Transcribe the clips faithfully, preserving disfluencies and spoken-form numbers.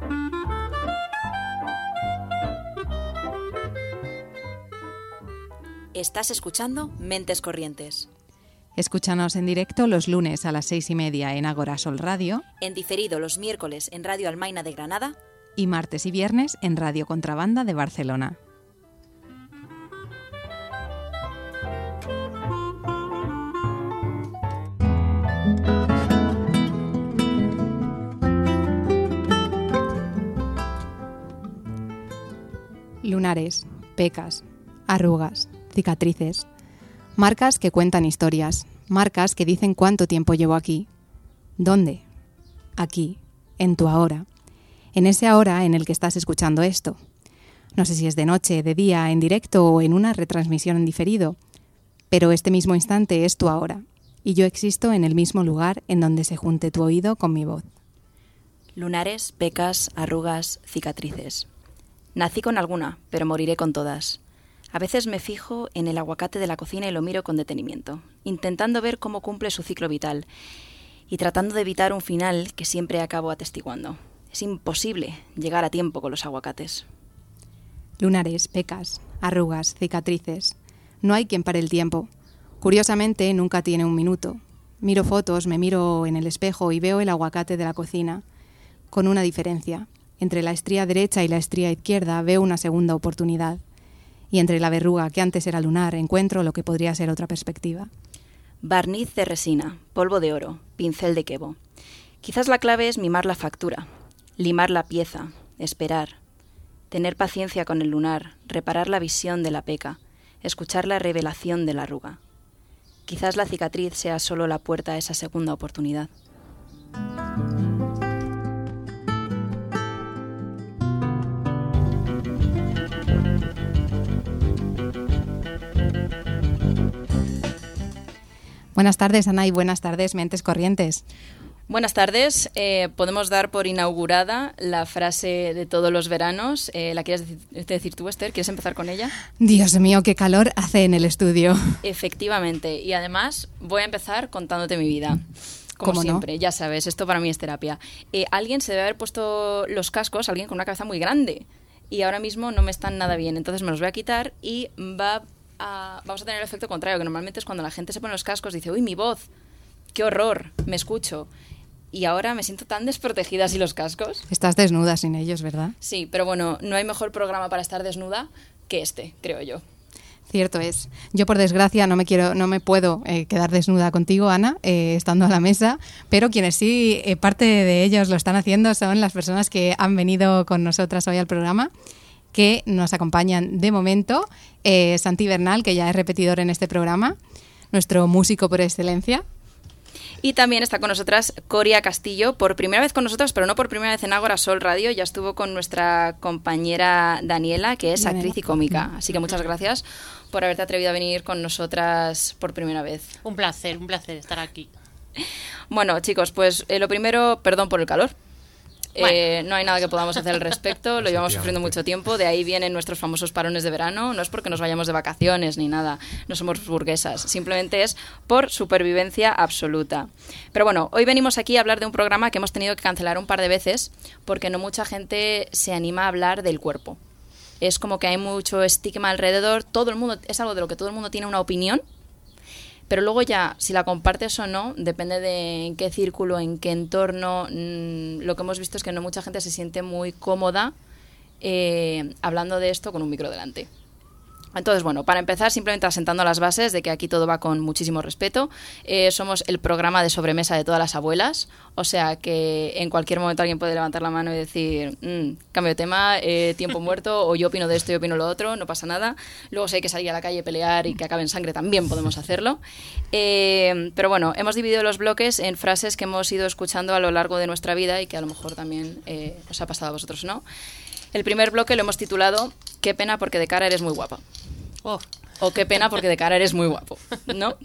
Estás escuchando Mentes Corrientes. Escúchanos en directo los lunes a las seis y media en Agora Sol Radio. En diferido los miércoles en Radio Almaina de Granada. Y martes y viernes en Radio Contrabanda de Barcelona. Lunares, pecas, arrugas, cicatrices, marcas que cuentan historias, marcas que dicen cuánto tiempo llevo aquí. ¿Dónde? Aquí, en tu ahora, en ese ahora en el que estás escuchando esto. No sé si es de noche, de día, en directo o en una retransmisión en diferido, pero este mismo instante es tu ahora, y yo existo en el mismo lugar en donde se junte tu oído con mi voz. Lunares, pecas, arrugas, cicatrices. Nací con alguna, pero moriré con todas. A veces me fijo en el aguacate de la cocina y lo miro con detenimiento, intentando ver cómo cumple su ciclo vital y tratando de evitar un final que siempre acabo atestiguando. Es imposible llegar a tiempo con los aguacates. Lunares, pecas, arrugas, cicatrices. No hay quien pare el tiempo. Curiosamente, nunca tiene un minuto. Miro fotos, me miro en el espejo y veo el aguacate de la cocina, con una diferencia. Entre la estría derecha y la estría izquierda veo una segunda oportunidad. Y entre la verruga que antes era lunar encuentro lo que podría ser otra perspectiva. Barniz de resina, polvo de oro, pincel de quebo. Quizás la clave es mimar la factura, limar la pieza, esperar, tener paciencia con el lunar, reparar la visión de la peca, escuchar la revelación de la arruga. Quizás la cicatriz sea solo la puerta a esa segunda oportunidad. Buenas tardes, Ana, y buenas tardes, Mentes Corrientes. Buenas tardes. Eh, podemos dar por inaugurada la frase de todos los veranos. Eh, ¿La quieres decir, decir tú, Esther? ¿Quieres empezar con ella? Dios mío, qué calor hace en el estudio. Efectivamente. Y además voy a empezar contándote mi vida. Como ¿Cómo siempre, no? Ya sabes, esto para mí es terapia. Eh, alguien se debe haber puesto los cascos, alguien con una cabeza muy grande. Y ahora mismo no me están nada bien. Entonces me los voy a quitar y va a, vamos a tener el efecto contrario, que normalmente es cuando la gente se pone los cascos y dice, uy, mi voz, qué horror, me escucho. Y ahora me siento tan desprotegida sin los cascos. Estás desnuda sin ellos, ¿verdad? Sí, pero bueno, no hay mejor programa para estar desnuda que este, creo yo. Cierto es. Yo, por desgracia, no me quiero, no me puedo eh, quedar desnuda contigo, Ana, eh, estando a la mesa, pero quienes sí, eh, parte de ellos lo están haciendo son las personas que han venido con nosotras hoy al programa, que nos acompañan de momento. Eh, Santi Bernal, que ya es repetidor en este programa, nuestro músico por excelencia. Y también está con nosotras Coria Castillo, por primera vez con nosotras, pero no por primera vez en Agora Sol Radio. Ya estuvo con nuestra compañera Daniela, que es Daniela. Actriz y cómica. Así que muchas gracias por haberte atrevido a venir con nosotras por primera vez. Un placer, un placer estar aquí. Bueno, chicos, pues eh, lo primero, perdón por el calor. Bueno. Eh, no hay nada que podamos hacer al respecto, lo llevamos sufriendo mucho tiempo, de ahí vienen nuestros famosos parones de verano, no es porque nos vayamos de vacaciones ni nada, no somos burguesas, simplemente es por supervivencia absoluta. Pero bueno, hoy venimos aquí a hablar de un programa que hemos tenido que cancelar un par de veces porque no mucha gente se anima a hablar del cuerpo. Es como que hay mucho estigma alrededor, todo el mundo, es algo de lo que todo el mundo tiene una opinión. Pero luego ya, si la compartes o no, depende de en qué círculo, en qué entorno. Mmm, lo que hemos visto es que no mucha gente se siente muy cómoda eh, hablando de esto con un micro delante. Entonces, bueno, para empezar, simplemente asentando las bases de que aquí todo va con muchísimo respeto. Eh, somos el programa de sobremesa de todas las abuelas, o sea que en cualquier momento alguien puede levantar la mano y decir, mmm, cambio de tema, eh, tiempo muerto, o yo opino de esto, yo opino lo otro, no pasa nada. Luego si hay que salir a la calle, pelear y que acabe en sangre, también podemos hacerlo. Eh, pero bueno, hemos dividido los bloques en frases que hemos ido escuchando a lo largo de nuestra vida y que a lo mejor también eh, os ha pasado a vosotros, ¿no? El primer bloque lo hemos titulado Qué pena porque de cara eres muy guapa. Oh. O qué pena porque de cara eres muy guapo, ¿no?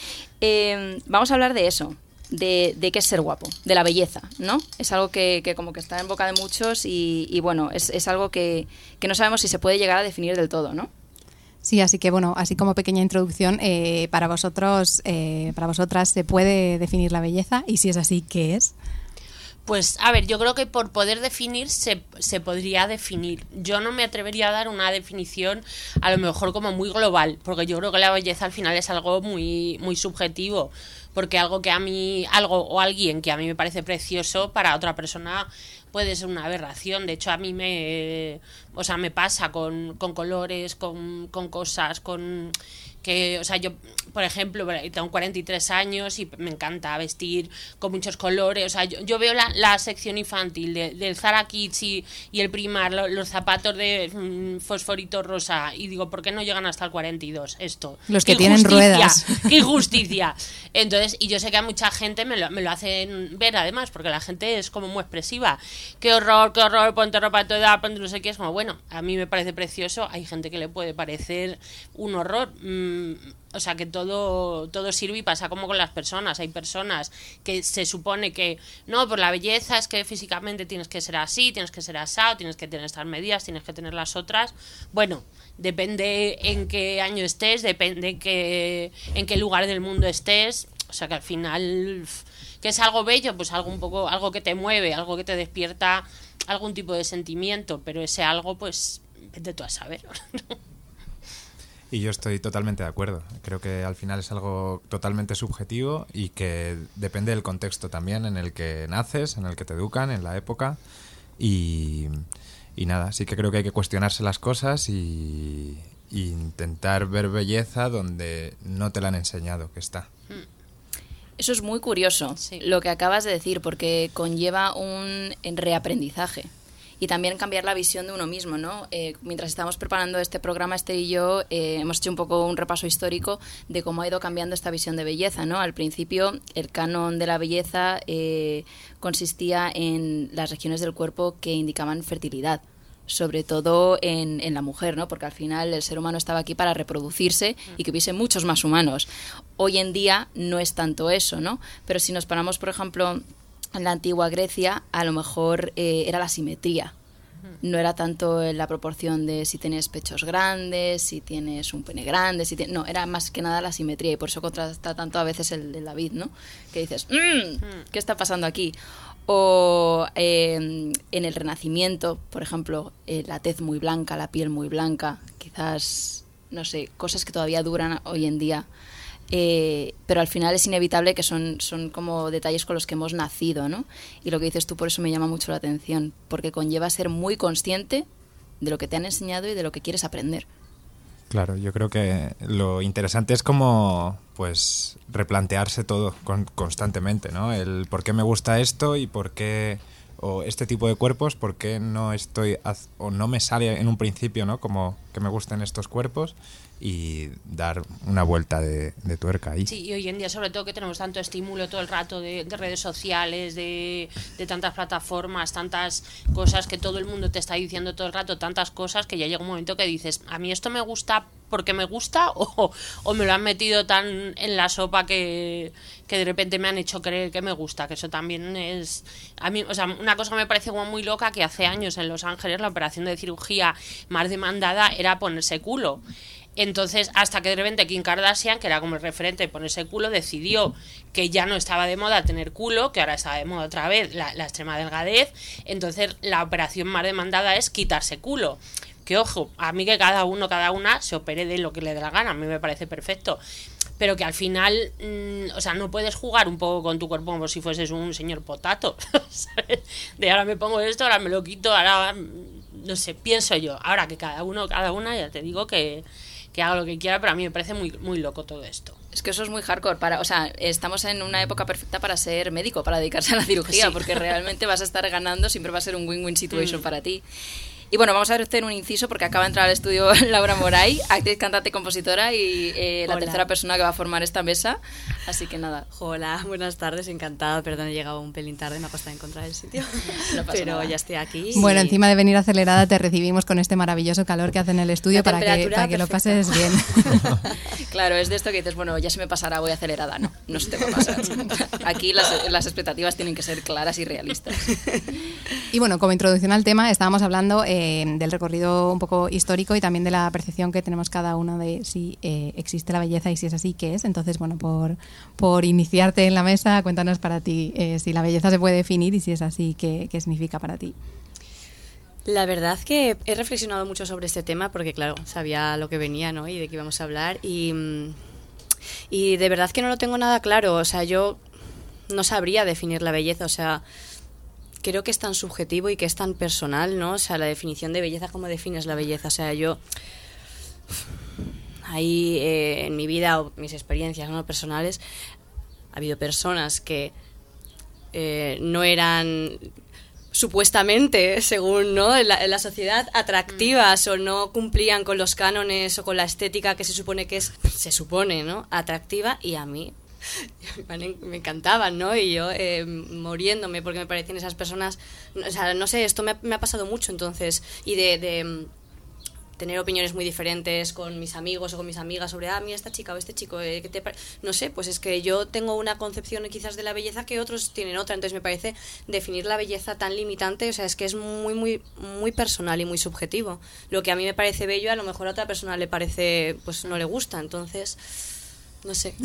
Eh, vamos a hablar de eso, de, de qué es ser guapo, de la belleza, ¿no? Es algo que, que como que está en boca de muchos y, y bueno, es, es algo que, que no sabemos si se puede llegar a definir del todo, ¿no? Sí, así que bueno, así como pequeña introducción, eh, para vosotros, eh, para vosotras, ¿se puede definir la belleza? Y si es así, ¿qué es? Pues, a ver, yo creo que por poder definir se, se podría definir. Yo no me atrevería a dar una definición a lo mejor como muy global, porque yo creo que la belleza al final es algo muy, muy subjetivo, porque algo que a mí, algo o alguien que a mí me parece precioso, para otra persona puede ser una aberración. De hecho, a mí me, o sea, me pasa con, con colores, con, con cosas, con... que, o sea, yo, por ejemplo, tengo cuarenta y tres años y me encanta vestir con muchos colores. O sea, yo, yo veo la, la sección infantil de, del Zara Kids y, y el Primark, lo, los zapatos de mm, fosforito rosa, y digo, ¿por qué no llegan hasta el cuarenta y dos esto? Los que tienen ruedas. ¡Qué injusticia! Entonces, y yo sé que a mucha gente me lo, me lo hacen ver, además, porque la gente es como muy expresiva. ¡Qué horror, qué horror! Ponte ropa de toda edad, ponte no sé qué. Es como, bueno, a mí me parece precioso. Hay gente que le puede parecer un horror. Mm, O sea, que todo, todo sirve, y pasa como con las personas. Hay personas que se supone que no, por la belleza es que físicamente tienes que ser así, tienes que ser asado, tienes que tener estas medidas, tienes que tener las otras. Bueno, depende en qué año estés, depende en qué, en qué lugar del mundo estés. O sea, que al final, ¿qué es algo bello? Pues algo un poco, algo que te mueve, algo que te despierta algún tipo de sentimiento, pero ese algo, pues, vete tú a saber. Y yo estoy totalmente de acuerdo. Creo que al final es algo totalmente subjetivo y que depende del contexto también en el que naces, en el que te educan, en la época. Y, y nada, sí que creo que hay que cuestionarse las cosas y, y intentar ver belleza donde no te la han enseñado que está. Eso es muy curioso, sí, lo que acabas de decir, porque conlleva un reaprendizaje. Y también cambiar la visión de uno mismo, ¿no? Eh, mientras estábamos preparando este programa, Esther y yo eh, hemos hecho un poco un repaso histórico de cómo ha ido cambiando esta visión de belleza, ¿no? Al principio, el canon de la belleza eh, consistía en las regiones del cuerpo que indicaban fertilidad, sobre todo en, en la mujer, ¿no? Porque al final el ser humano estaba aquí para reproducirse y que hubiese muchos más humanos. Hoy en día no es tanto eso, ¿no? Pero si nos paramos, por ejemplo, en la antigua Grecia, a lo mejor eh, era la simetría. No era tanto la proporción de si tienes pechos grandes, si tienes un pene grande, si tienes... no, era más que nada la simetría, y por eso contrasta tanto a veces el de David, ¿no? Que dices, mmm, ¿qué está pasando aquí? O eh, en el Renacimiento, por ejemplo, eh, la tez muy blanca, la piel muy blanca, quizás, no sé, cosas que todavía duran hoy en día. Eh, pero al final es inevitable que son, son como detalles con los que hemos nacido, ¿no? Y lo que dices tú por eso me llama mucho la atención, porque conlleva ser muy consciente de lo que te han enseñado y de lo que quieres aprender. Claro, yo creo que lo interesante es como, pues, replantearse todo con, constantemente, ¿no? El por qué me gusta esto y por qué, o este tipo de cuerpos, por qué no estoy, o no me sale en un principio, ¿no? Como que me gusten estos cuerpos, y dar una vuelta de, de tuerca ahí. Sí, y hoy en día sobre todo que tenemos tanto estímulo todo el rato de, de redes sociales, de, de tantas plataformas, tantas cosas que todo el mundo te está diciendo todo el rato, tantas cosas que ya llega un momento que dices, a mí esto me gusta porque me gusta o, o me lo han metido tan en la sopa que, que de repente me han hecho creer que me gusta, que eso también es... A mí, o sea, una cosa que me parece como muy loca, que hace años en Los Ángeles la operación de cirugía más demandada era ponerse culo. Entonces, hasta que de repente Kim Kardashian, que era como el referente de ponerse culo, decidió que ya no estaba de moda tener culo, que ahora está de moda otra vez la, la extrema delgadez. Entonces, la operación más demandada es quitarse culo. Que ojo, a mí que cada uno, cada una se opere de lo que le dé la gana, a mí me parece perfecto. Pero que al final, mmm, o sea, no puedes jugar un poco con tu cuerpo como si fueses un señor potato, ¿sabes? De ahora me pongo esto, ahora me lo quito, ahora, no sé, pienso yo. Ahora que cada uno, cada una, ya te digo que... que haga lo que quiera, pero a mí me parece muy, muy loco todo esto. Es que eso es muy hardcore. Para, o sea, estamos en una época perfecta para ser médico, para dedicarse a la cirugía, sí, porque realmente vas a estar ganando, siempre va a ser un win-win situation mm. para ti. Y bueno, vamos a hacer un inciso porque acaba de entrar al estudio Laura Moray, actriz, cantante, compositora y eh, la tercera persona que va a formar esta mesa. Así que nada. Hola, buenas tardes, encantada. Perdón, he llegado un pelín tarde, me ha costado encontrar el sitio. No pasa Pero nada. Ya estoy aquí. Bueno, y... encima de venir acelerada, te recibimos con este maravilloso calor que hace en el estudio para que, para que lo pases bien. Claro, es de esto que dices, bueno, ya se me pasará, voy acelerada. No, no se te va a pasar. Aquí las, las expectativas tienen que ser claras y realistas. Y bueno, como introducción al tema, estábamos hablando... Eh, de, del recorrido un poco histórico y también de la percepción que tenemos cada uno de si eh, existe la belleza y si es así, ¿qué es? Entonces, bueno, por, por iniciarte en la mesa, cuéntanos para ti eh, si la belleza se puede definir y si es así, ¿qué, qué significa para ti? La verdad que he reflexionado mucho sobre este tema porque, claro, sabía lo que venía, ¿no? Y de qué íbamos a hablar y, y de verdad que no lo tengo nada claro. O sea, yo no sabría definir la belleza, o sea, creo que es tan subjetivo y que es tan personal, ¿no? O sea, la definición de belleza, ¿cómo defines la belleza? O sea, yo ahí eh, en mi vida o mis experiencias, ¿no?, personales, ha habido personas que eh, no eran supuestamente, según, ¿no?, en la, en la sociedad, atractivas, mm. o no cumplían con los cánones o con la estética que se supone que es, se supone, ¿no?, atractiva, y a mí me encantaban, ¿no? Y yo eh, muriéndome porque me parecían esas personas, o sea, no sé, esto me ha, me ha pasado mucho, entonces, y de, de tener opiniones muy diferentes con mis amigos o con mis amigas sobre, ah, mira esta chica o este chico, eh, ¿qué te pare-? No sé, pues es que yo tengo una concepción quizás de la belleza que otros tienen otra, entonces me parece definir la belleza tan limitante, o sea, es que es muy, muy, muy personal y muy subjetivo. Lo que a mí me parece bello, a lo mejor a otra persona le parece, pues no le gusta, entonces... No sé.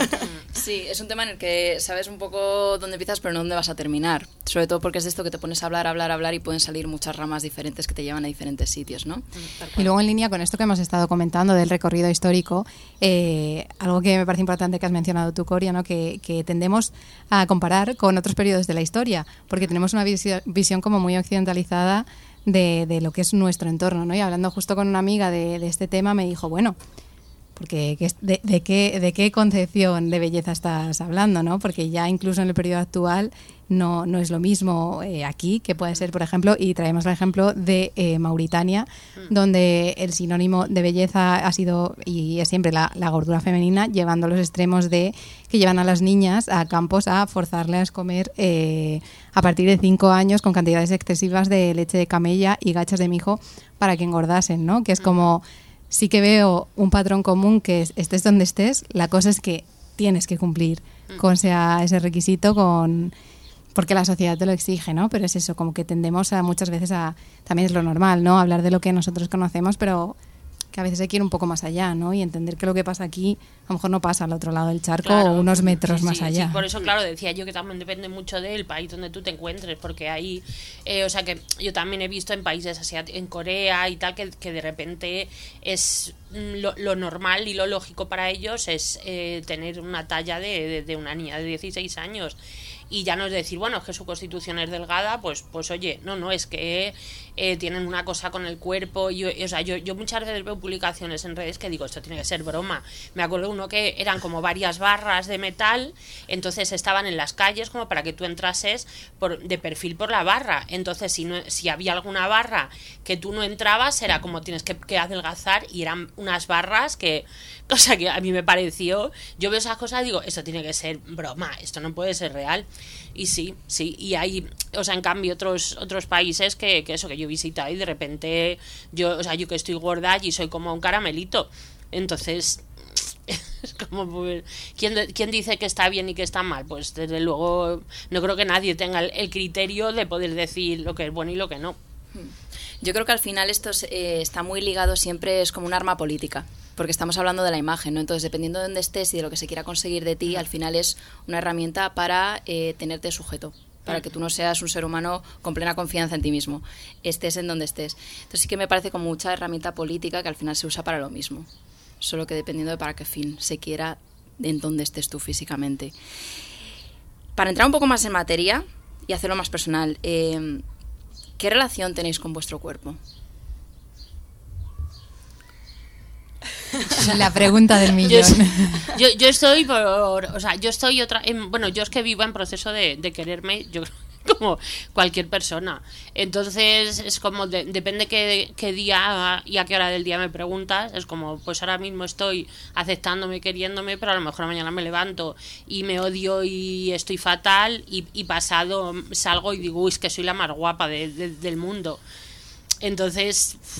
Sí, es un tema en el que sabes un poco dónde empiezas pero no dónde vas a terminar. Sobre todo porque es de esto que te pones a hablar, hablar, hablar y pueden salir muchas ramas diferentes que te llevan a diferentes sitios, ¿no? Y luego en línea con esto que hemos estado comentando del recorrido histórico, eh, algo que me parece importante que has mencionado tú, Coria, ¿no?, que, que tendemos a comparar con otros periodos de la historia, porque tenemos una visión, visión como muy occidentalizada de, de lo que es nuestro entorno, ¿no? Y hablando justo con una amiga de, de este tema me dijo, bueno... Porque de, de, qué, ¿de qué concepción de belleza estás hablando, ¿no? Porque ya incluso en el periodo actual no, no es lo mismo eh, aquí, que puede ser, por ejemplo, y traemos el ejemplo de eh, Mauritania, mm. donde el sinónimo de belleza ha sido y es siempre la, la gordura femenina, llevando a los extremos de que llevan a las niñas a campos a forzarles a comer eh, a partir de cinco años con cantidades excesivas de leche de camella y gachas de mijo para que engordasen, ¿no? Que es como... Sí que veo un patrón común que es, estés donde estés, la cosa es que tienes que cumplir con sea ese requisito, con porque la sociedad te lo exige, ¿no? Pero es eso, como que tendemos a muchas veces a, también es lo normal, ¿no?, hablar de lo que nosotros conocemos, pero que a veces hay que ir un poco más allá, ¿no? Y entender que lo que pasa aquí a lo mejor no pasa al otro lado del charco, claro, o unos metros sí, más sí, allá. Sí, por eso, claro, decía yo que también depende mucho del país donde tú te encuentres, porque ahí, eh, o sea, que yo también he visto en países asiáticos, en Corea y tal, que, que de repente es lo, lo normal y lo lógico para ellos es eh, tener una talla de, de, de una niña de dieciséis años. Y ya no es decir, bueno, es que su constitución es delgada, pues pues oye, no, no, es que eh, tienen una cosa con el cuerpo. Y, o sea, yo, yo muchas veces veo publicaciones en redes que digo, esto tiene que ser broma. Me acuerdo uno que eran como varias barras de metal, entonces estaban en las calles como para que tú entrases por, de perfil por la barra. Entonces, si, no, si había alguna barra que tú no entrabas, era como tienes que, que adelgazar, y eran unas barras que, cosa que a mí me pareció, yo veo esas cosas y digo, esto tiene que ser broma, esto no puede ser real. Y sí, sí, y hay, o sea, en cambio otros otros países que, que eso, que yo he visitado y de repente yo, o sea, yo que estoy gorda y soy como un caramelito, entonces es como, pues, ¿quién, ¿quién dice que está bien y que está mal? Pues desde luego no creo que nadie tenga el, el criterio de poder decir lo que es bueno y lo que no. Yo creo que al final esto eh, está muy ligado siempre, es como un arma política, porque estamos hablando de la imagen, ¿no? Entonces, dependiendo de dónde estés y de lo que se quiera conseguir de ti, al final es una herramienta para eh, tenerte sujeto, para que tú no seas un ser humano con plena confianza en ti mismo, estés en donde estés. Entonces sí que me parece como mucha herramienta política que al final se usa para lo mismo, solo que dependiendo de para qué fin se quiera, en dónde estés tú físicamente. Para entrar un poco más en materia y hacerlo más personal, eh, ¿qué relación tenéis con vuestro cuerpo? La pregunta del millón. Yo, yo, yo estoy por, o sea, yo estoy otra, en, bueno, yo es que vivo en proceso de, de quererme, yo creo, como cualquier persona. Entonces es como, de, depende qué, qué día y a qué hora del día me preguntas, es como, pues ahora mismo estoy aceptándome, queriéndome, pero a lo mejor mañana me levanto y me odio y estoy fatal, y, y pasado salgo y digo, uy, es que soy la más guapa de, de, del mundo. Entonces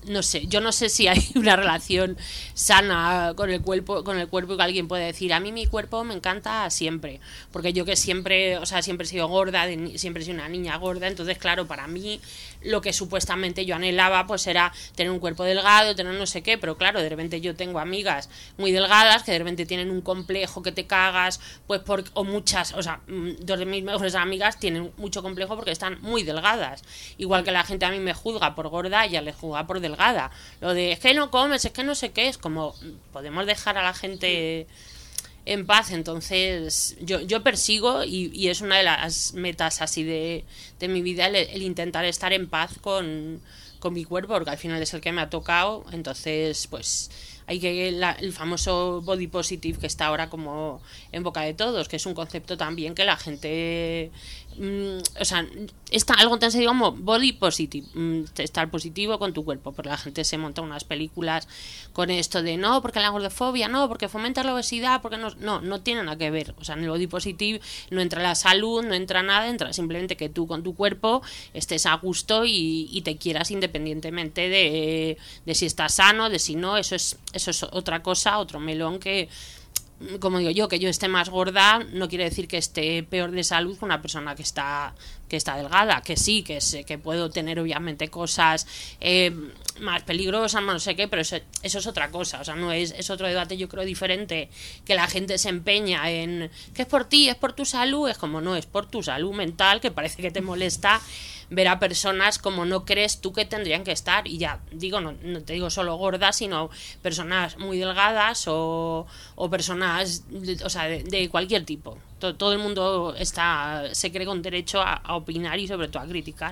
no sé, yo no sé si hay una relación sana con el cuerpo, con el cuerpo que alguien puede decir, a mí mi cuerpo me encanta siempre, porque yo que siempre, o sea, siempre he sido gorda, de, siempre he sido una niña gorda, entonces claro, para mí lo que supuestamente yo anhelaba pues era tener un cuerpo delgado, tener no sé qué, pero claro, de repente yo tengo amigas muy delgadas que de repente tienen un complejo que te cagas, pues por, o muchas, o sea, dos de mis mejores amigas tienen mucho complejo porque están muy delgadas, igual que la gente a mí me juzga por gorda, ella le juzga por delgada, lo de es que no comes, es que no sé qué, es como podemos dejar a la gente en paz. Entonces yo, yo persigo y, y es una de las metas así de, de mi vida el, el intentar estar en paz con, con mi cuerpo, porque al final es el que me ha tocado. Entonces pues hay que la, el famoso body positive que está ahora como en boca de todos, que es un concepto también que la gente mmm, o sea, está algo tan serio como body positive, mmm, estar positivo con tu cuerpo, porque la gente se monta unas películas con esto de no, porque la gordofobia, no, porque fomenta la obesidad, porque no, no, no tiene nada que ver. O sea, en el body positive no entra la salud, no entra nada, entra simplemente que tú con tu cuerpo estés a gusto y, y te quieras independientemente de, de si estás sano, de si no. Eso es Eso es otra cosa, otro melón que, como digo yo, que yo esté más gorda no quiere decir que esté peor de salud que una persona que está que está delgada, que sí, que sé que puedo tener obviamente cosas eh, más peligrosas, más no sé qué, pero eso, eso es otra cosa, o sea, no es, es otro debate yo creo diferente, que la gente se empeña en que es por ti, es por tu salud, es como no, es por tu salud mental, que parece que te molesta ver a personas como no crees tú que tendrían que estar, y ya digo, no, no te digo solo gordas, sino personas muy delgadas o, o personas, o sea, de, de cualquier tipo. Todo, todo el mundo está se cree con derecho a, a opinar y sobre todo a criticar.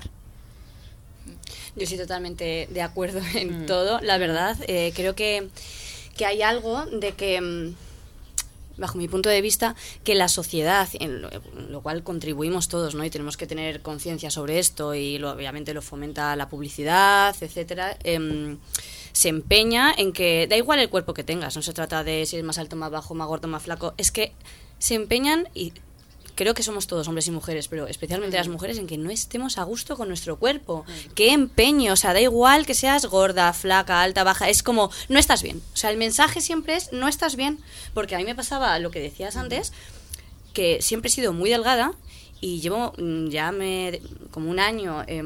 Yo estoy totalmente de acuerdo en mm. todo, la verdad. Eh, creo que, que hay algo de que, bajo mi punto de vista, que la sociedad, en lo, en lo cual contribuimos todos, ¿no? Y tenemos que tener conciencia sobre esto, y lo, obviamente lo fomenta la publicidad, etcétera, eh, se empeña en que da igual el cuerpo que tengas, no se trata de si es más alto, más bajo, más gordo, más flaco, es que se empeñan, y creo que somos todos, hombres y mujeres, pero especialmente las mujeres, en que no estemos a gusto con nuestro cuerpo. Qué empeño, o sea, da igual que seas gorda, flaca, alta, baja, es como, no estás bien. O sea, el mensaje siempre es, no estás bien, porque a mí me pasaba lo que decías antes, que siempre he sido muy delgada, y llevo ya me como un año eh,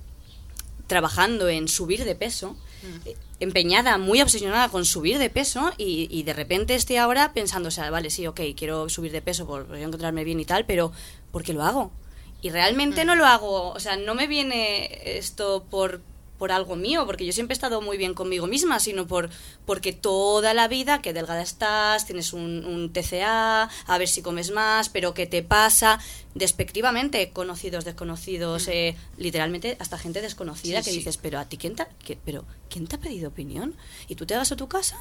trabajando en subir de peso, eh, empeñada, muy obsesionada con subir de peso, y, y de repente estoy ahora pensando, o sea, vale, sí, ok, quiero subir de peso por, por encontrarme bien y tal, pero ¿por qué lo hago? Y realmente no lo hago, o sea, no me viene esto por, por algo mío, porque yo siempre he estado muy bien conmigo misma, sino por porque toda la vida, que delgada estás, tienes un, un T C A, a ver si comes más, pero ¿qué te pasa? Despectivamente, conocidos, desconocidos, mm. eh, literalmente hasta gente desconocida, sí, que sí. dices, pero a ti, ¿quién te, qué, pero, ¿quién te ha pedido opinión? Y tú te vas a tu casa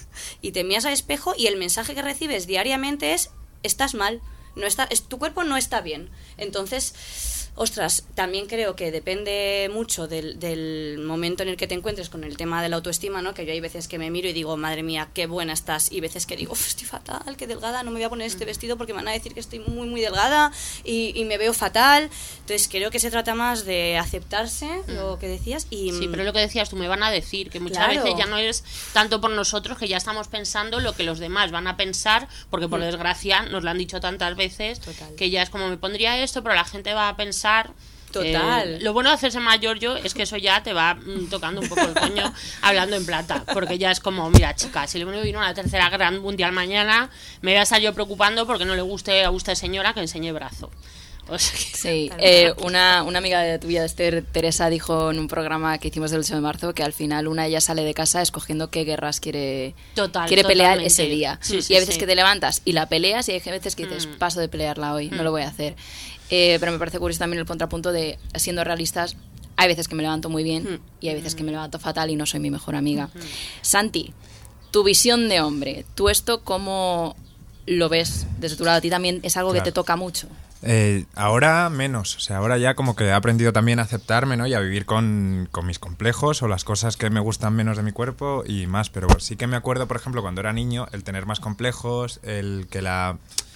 y te miras al espejo, y el mensaje que recibes diariamente es, estás mal, no está, es, tu cuerpo no está bien. Entonces, ostras, también creo que depende mucho del, del momento en el que te encuentres con el tema de la autoestima, ¿no? Que yo hay veces que me miro y digo, madre mía, qué buena estás, y veces que digo, estoy fatal, qué delgada, no me voy a poner este vestido porque me van a decir que estoy muy, muy delgada y, y me veo fatal. Entonces creo que se trata más de aceptarse, mm. lo que decías. Y sí, pero lo que decías tú, me van a decir, que muchas claro. veces ya no es tanto por nosotros, que ya estamos pensando lo que los demás van a pensar, porque por mm. desgracia nos lo han dicho tantas veces. Total. Que ya es como, me pondría esto, pero la gente va a pensar. Total. Eh, lo bueno de hacerse mayor yo es que eso ya te va mm, tocando un poco el coño hablando en plata, porque ya es como, mira chica, si le viene una tercera guerra mundial mañana, me voy a estar yo preocupando porque no le guste a usted señora que enseñe brazo. O sea que, sí, eh, una, una amiga de tuya, Esther, Teresa, dijo en un programa que hicimos el ocho de marzo que al final una ella sale de casa escogiendo qué guerras quiere, Total, quiere pelear ese día. Sí, sí, y hay veces sí. que te levantas y la peleas, y hay veces que dices, mm. paso de pelearla hoy, mm. no lo voy a hacer. Eh, pero me parece curioso también el contrapunto de, siendo realistas, hay veces que me levanto muy bien mm. y hay veces que me levanto fatal y no soy mi mejor amiga. Mm. Santi, tu visión de hombre, ¿tú esto cómo lo ves desde tu lado? A ti también es algo claro. que te toca mucho. Eh, ahora menos, o sea, ahora ya como que he aprendido también a aceptarme, ¿no? Y a vivir con, con mis complejos o las cosas que me gustan menos de mi cuerpo y más, pero sí que me acuerdo, por ejemplo, cuando era niño, el tener más complejos, el que la...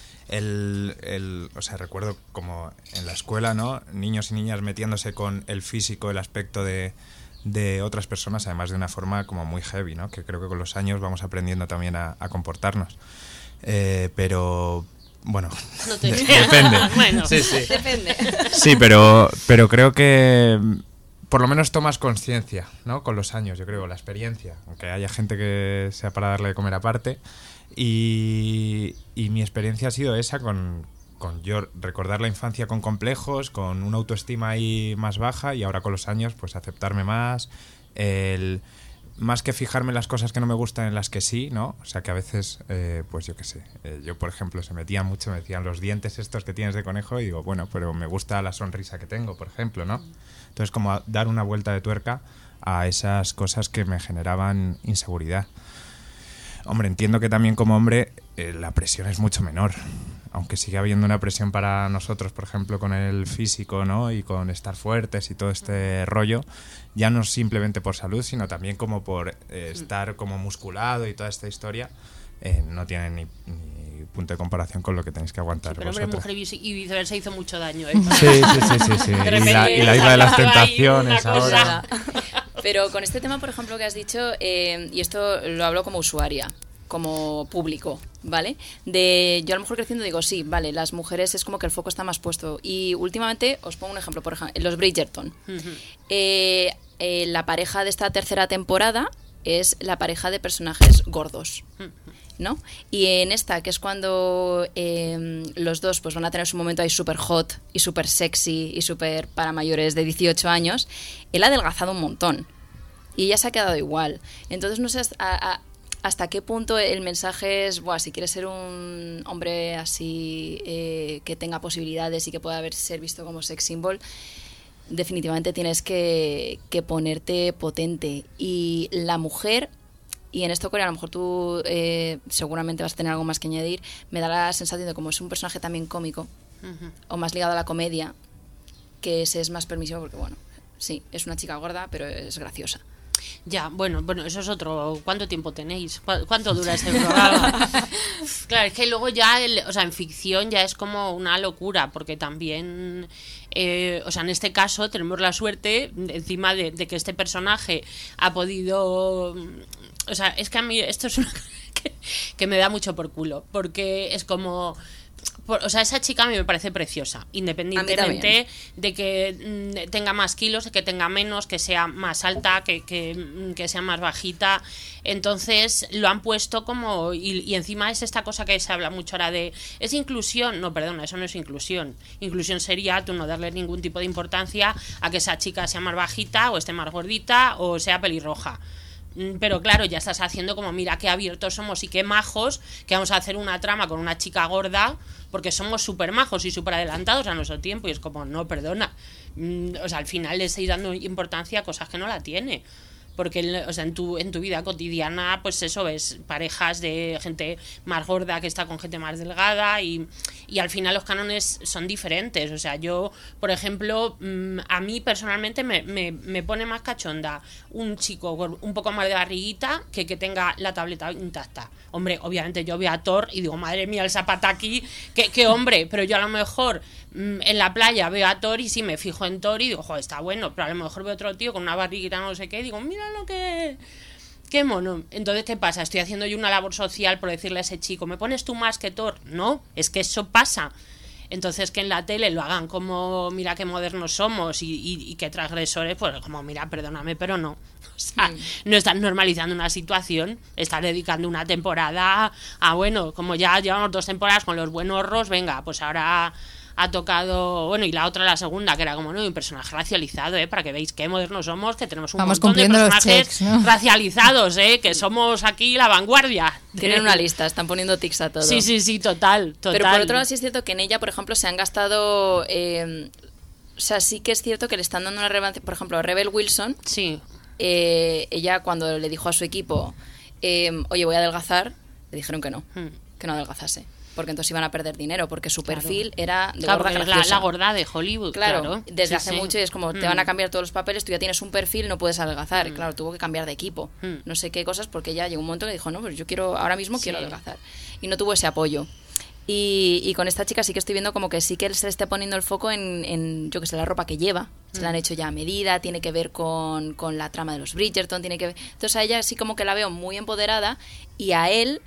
El, el, o sea, recuerdo como en la escuela, ¿no? Niños y niñas metiéndose con el físico, el aspecto de, de otras personas, además de una forma como muy heavy, ¿no? Que creo que con los años vamos aprendiendo también a, a comportarnos. Eh, pero... Bueno, no te... de- depende. Bueno, sí, sí. Depende. Sí, pero, pero creo que por lo menos tomas conciencia, ¿no? Con los años, yo creo, la experiencia. Aunque haya gente que sea para darle de comer aparte. Y, y mi experiencia ha sido esa con, con yo recordar la infancia con complejos, con una autoestima ahí más baja y ahora con los años pues aceptarme más, el... más que fijarme en las cosas que no me gustan, en las que sí, ¿no? O sea, que a veces, eh, pues yo qué sé, eh, yo por ejemplo se metía mucho, me decían los dientes estos que tienes de conejo y digo, bueno, pero me gusta la sonrisa que tengo, por ejemplo, ¿no? Entonces como a dar una vuelta de tuerca a esas cosas que me generaban inseguridad. Hombre, entiendo que también como hombre eh, la presión es mucho menor. Aunque sigue habiendo una presión para nosotros, por ejemplo, con el físico, ¿no? Y con estar fuertes y todo este rollo, ya no simplemente por salud, sino también como por eh, estar como musculado y toda esta historia, eh, no tiene ni, ni punto de comparación con lo que tenéis que aguantar Sí, pero hombre, vosotros. mujer y viceversa hizo mucho daño, ¿eh? Sí, sí, sí, sí, sí. De Y la, y la isla de las tentaciones ahora. Pero con este tema, por ejemplo, que has dicho, eh, y esto lo hablo como usuaria, como público, ¿vale? De yo a lo mejor creciendo digo, sí, vale, las mujeres es como que el foco está más puesto. Y últimamente, os pongo un ejemplo, por ejemplo, los Bridgerton. Uh-huh. eh, eh, la pareja de esta tercera temporada es la pareja de personajes gordos, ¿no? Y en esta, que es cuando eh, los dos pues van a tener su momento ahí súper hot y súper sexy y súper para mayores de dieciocho años, él ha adelgazado un montón. Y ella se ha quedado igual. Entonces no sé hasta, a, hasta qué punto el mensaje es, buah, si quieres ser un hombre así eh, que tenga posibilidades y que pueda haber, ser visto como sex symbol, definitivamente tienes que, que ponerte potente. Y la mujer, y en esto, Corea, a lo mejor tú eh, seguramente vas a tener algo más que añadir, me da la sensación de como es un personaje también cómico, uh-huh, o más ligado a la comedia, que ese es más permisivo porque, bueno, sí, es una chica gorda, pero es graciosa. Ya, bueno, bueno, eso es otro. ¿Cuánto tiempo tenéis? ¿Cuánto dura este programa? Claro, es que luego ya, el, o sea, en ficción ya es como una locura, porque también, eh, o sea, en este caso tenemos la suerte, encima de, de que este personaje ha podido, o sea, es que a mí esto es una cosa que, que me da mucho por culo, porque es como... Por, o sea, esa chica a mí me parece preciosa, independientemente de que mm, tenga más kilos, de que tenga menos, que sea más alta, que, que, que sea más bajita. Entonces lo han puesto como... Y, y encima es esta cosa que se habla mucho ahora de... ¿Es inclusión? No, perdona, eso no es inclusión. Inclusión sería tú no darle ningún tipo de importancia a que esa chica sea más bajita o esté más gordita o sea pelirroja. Pero claro, ya estás haciendo como, mira qué abiertos somos y qué majos, que vamos a hacer una trama con una chica gorda, porque somos súper majos y súper adelantados a nuestro tiempo. Y es como, no, perdona. O sea, al final le estáis dando importancia a cosas que no la tiene. Porque, o sea, en tu, en tu vida cotidiana, pues eso, ves parejas de gente más gorda que está con gente más delgada y, y al final los cánones son diferentes. O sea, yo, por ejemplo, a mí personalmente me, me, me pone más cachonda un chico con un poco más de barriguita que que tenga la tableta intacta. Hombre, obviamente yo veo a Thor y digo, madre mía, el zapataki, qué, qué hombre, pero yo a lo mejor en la playa veo a Thor y sí me fijo en Thor y digo, joder, está bueno, pero a lo mejor veo otro tío con una barriguita no sé qué y digo, mira lo que... qué mono. Entonces, ¿qué pasa? Estoy haciendo yo una labor social por decirle a ese chico, ¿me pones tú más que Thor? No, es que eso pasa. Entonces, que en la tele lo hagan como, mira qué modernos somos y, y, y qué transgresores, pues como, mira, perdóname, pero no. O sea, mm. no estás normalizando una situación, estás dedicando una temporada a, bueno, como ya llevamos dos temporadas con los buenos horros, venga, pues ahora... ha tocado, bueno, y la otra, la segunda, que era como, no, un personaje racializado, ¿eh? Para que veáis qué modernos somos, que tenemos un Vamos montón de personajes checks, ¿no? racializados, ¿eh? Que somos aquí la vanguardia. Tienen una lista, están poniendo tics a todo. Sí, sí, sí, total, total. Pero por otro lado sí es cierto que en ella, por ejemplo, se han gastado... Eh, o sea, sí que es cierto que le están dando una relevancia. Por ejemplo, Rebel Wilson, sí. eh, ella cuando le dijo a su equipo, eh, oye, voy a adelgazar, le dijeron que no, hmm. que no adelgazase. Porque entonces iban a perder dinero, porque su perfil claro. era de claro, gorda graciosa. La, la gorda de Hollywood, claro. claro. Desde sí, hace sí. mucho y es como, mm. te van a cambiar todos los papeles, tú ya tienes un perfil, no puedes adelgazar. Mm. Claro, tuvo que cambiar de equipo. Mm. No sé qué cosas, porque ya llegó un momento que dijo, no, pues yo quiero, ahora mismo sí. quiero adelgazar. Y no tuvo ese apoyo. Y, y con esta chica sí que estoy viendo como que sí que él se esté poniendo el foco en, en yo que sé, la ropa que lleva. Se la han hecho ya a medida, tiene que ver con, con la trama de los Bridgerton, tiene que ver... Entonces a ella sí como que la veo muy empoderada y a él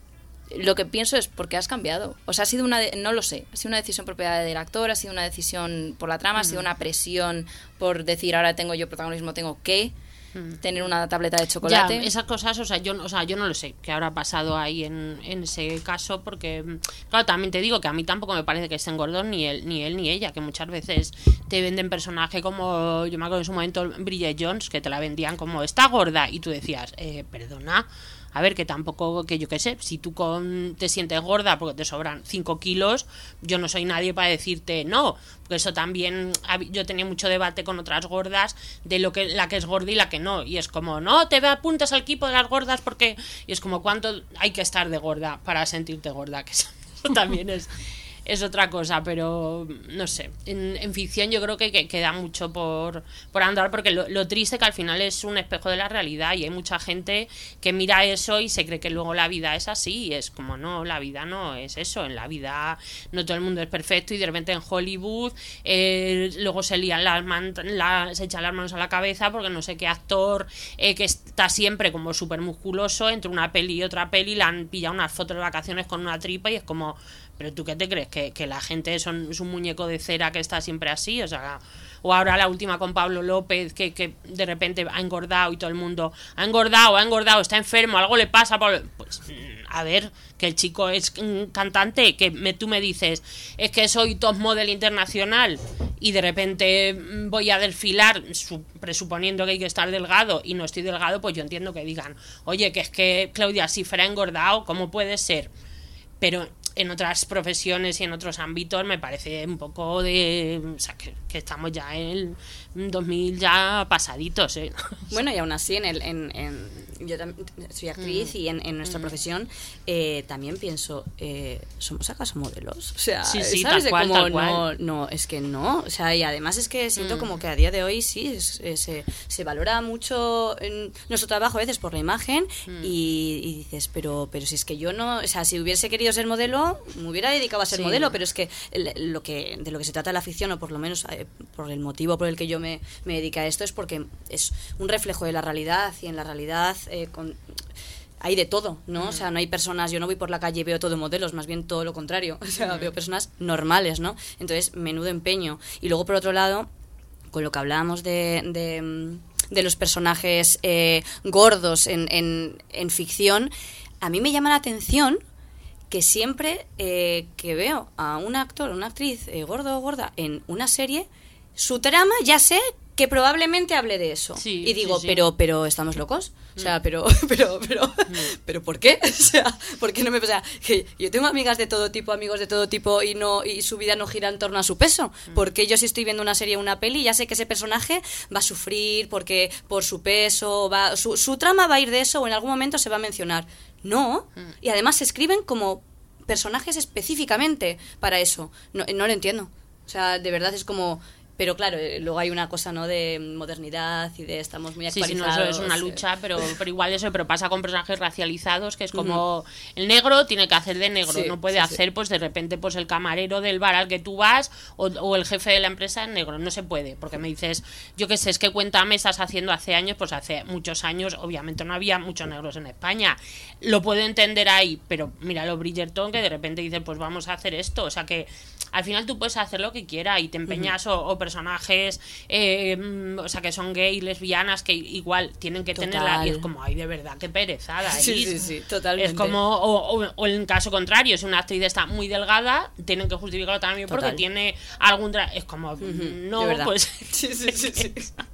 lo que pienso es ¿por qué has cambiado? O sea, ha sido una... De, no lo sé, ha sido una decisión propiedad del actor, ha sido una decisión por la trama, mm. ha sido una presión por decir ahora tengo yo protagonismo, tengo que... tener una tableta de chocolate. Ya, esas cosas, o sea, yo, o sea, yo no lo sé qué habrá pasado ahí en, en ese caso, porque, claro, también te digo que a mí tampoco me parece que estén gordos ni él, ni él ni ella, que muchas veces te venden personaje como, yo me acuerdo en su momento Bridget Jones, que te la vendían como está gorda, y tú decías, eh, perdona, a ver, que tampoco, que yo qué sé, si tú con, te sientes gorda porque te sobran cinco kilos, yo no soy nadie para decirte no, porque eso también, yo tenía mucho debate con otras gordas de lo que la que es gorda y la que no, y es como, no, te apuntas al equipo de las gordas porque, y es como, ¿cuánto hay que estar de gorda para sentirte gorda? Que eso, eso también es... es otra cosa, pero no sé, en, en ficción yo creo que, que queda mucho por, por andar, porque lo, lo triste que al final es un espejo de la realidad y hay mucha gente que mira eso y se cree que luego la vida es así y es como, no, la vida no es eso, en la vida no todo el mundo es perfecto y de repente en Hollywood eh, luego se lían las man- la, se echan las manos a la cabeza porque no sé qué actor eh, que está siempre como súper musculoso entre una peli y otra peli le han pillado unas fotos de vacaciones con una tripa y es como, ¿pero tú qué te crees? ¿Que, que la gente son, es un muñeco de cera que está siempre así? O sea, o ahora la última con Pablo López, que, que de repente ha engordado y todo el mundo ha engordado, ha engordado, está enfermo, algo le pasa a Pablo. Pues, a ver, que el chico es un cantante, que me, tú me dices, es que soy top model internacional y de repente voy a desfilar su, presuponiendo que hay que estar delgado y no estoy delgado, pues yo entiendo que digan, oye, que es que Claudia Schiffer ha engordado, ¿cómo puede ser? Pero en otras profesiones y en otros ámbitos me parece un poco de... O sea, que, que estamos ya en el dos mil ya pasaditos, ¿eh? Bueno, y aún así, en el, en, en, yo también soy actriz mm. y en, en nuestra mm. profesión eh, también pienso, eh, ¿somos acaso modelos? O sea, sí, sí, ¿sabes? Tal cual, de tal como, cual. No, no, es que no. O sea, y además es que siento mm. como que a día de hoy sí, es, es, se, se valora mucho en nuestro trabajo a veces por la imagen mm. y, y dices, pero, pero si es que yo no... O sea, si hubiese querido ser modelo, me hubiera dedicado a ser sí. modelo, pero es que lo que de lo que se trata la ficción, o por lo menos eh, por el motivo por el que yo me, me dediqué a esto, es porque es un reflejo de la realidad y en la realidad eh, con, hay de todo, ¿no? Mm. O sea, no hay personas, yo no voy por la calle y veo todo modelos, más bien todo lo contrario, o sea, mm. veo personas normales, ¿no? Entonces, menudo empeño. Y luego, por otro lado, con lo que hablábamos de... de de los personajes eh, gordos en, en, en ficción, a mí me llama la atención que siempre eh, que veo a un actor o una actriz eh, gordo o gorda en una serie, su trama ya sé que probablemente hable de eso. Sí, y digo, sí, sí. pero pero estamos locos. O sea, Mm. pero pero pero Mm. pero ¿por qué? O sea, ¿por qué no me, o sea, que yo tengo amigas de todo tipo, amigos de todo tipo y no y su vida no gira en torno a su peso? Mm. Porque yo si estoy viendo una serie o una peli, ya sé que ese personaje va a sufrir porque por su peso, va su su trama va a ir de eso o en algún momento se va a mencionar. No, Mm. y además se escriben como personajes específicamente para eso. No, no lo entiendo. O sea, de verdad es como... Pero claro, eh, luego hay una cosa, ¿no?, de modernidad y de estamos muy Sí, sí, no, actualizados. eso es una lucha, pero, pero igual eso, pero pasa con personajes racializados, que es como Ujú. el negro tiene que hacer de negro, Sí, no puede sí, hacer, sí. pues de repente, pues el camarero del bar al que tú vas o, o el jefe de la empresa es negro, no se puede, porque me dices, yo qué sé, es que Cuéntame estás haciendo hace años, pues hace muchos años, obviamente no había muchos negros en España, lo puedo entender ahí, pero mira lo Bridgerton, que de repente dices, pues vamos a hacer esto, o sea que al final tú puedes hacer lo que quieras y te empeñas uh-huh. o, o personajes eh, o sea que son gay, lesbianas, que igual tienen que Total. tenerla y es como, ay, de verdad, qué perezada. Sí, sí, sí, totalmente. Es como, o, o, o en caso contrario, si una actriz está muy delgada, tienen que justificarlo también Total. porque tiene algún... Tra- es como, Uh-huh. no, De verdad. pues... Sí, sí, sí, sí.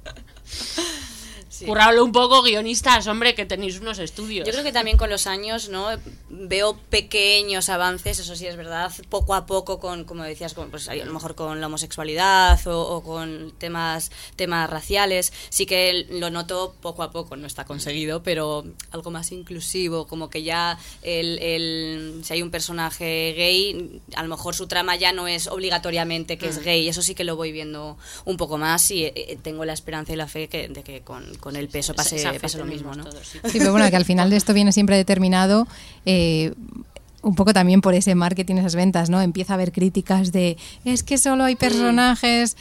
Sí. Currarlo un poco, guionistas, hombre, que tenéis unos estudios. Yo creo que también con los años, ¿no?, veo pequeños avances, eso sí es verdad, poco a poco con, como decías, con, pues a lo mejor con la homosexualidad o, o con temas temas raciales, sí que lo noto poco a poco, no está conseguido, pero algo más inclusivo, como que ya el, el si hay un personaje gay, a lo mejor su trama ya no es obligatoriamente que es gay, eso sí que lo voy viendo un poco más y eh, tengo la esperanza y la fe que, de que con con el peso pase, Esa fe pase lo tenemos mismo, ¿no? todos, sí. Sí, pero bueno, que al final de esto viene siempre determinado eh, un poco también por ese marketing, esas ventas, ¿no? Empieza a haber críticas de, es que solo hay personajes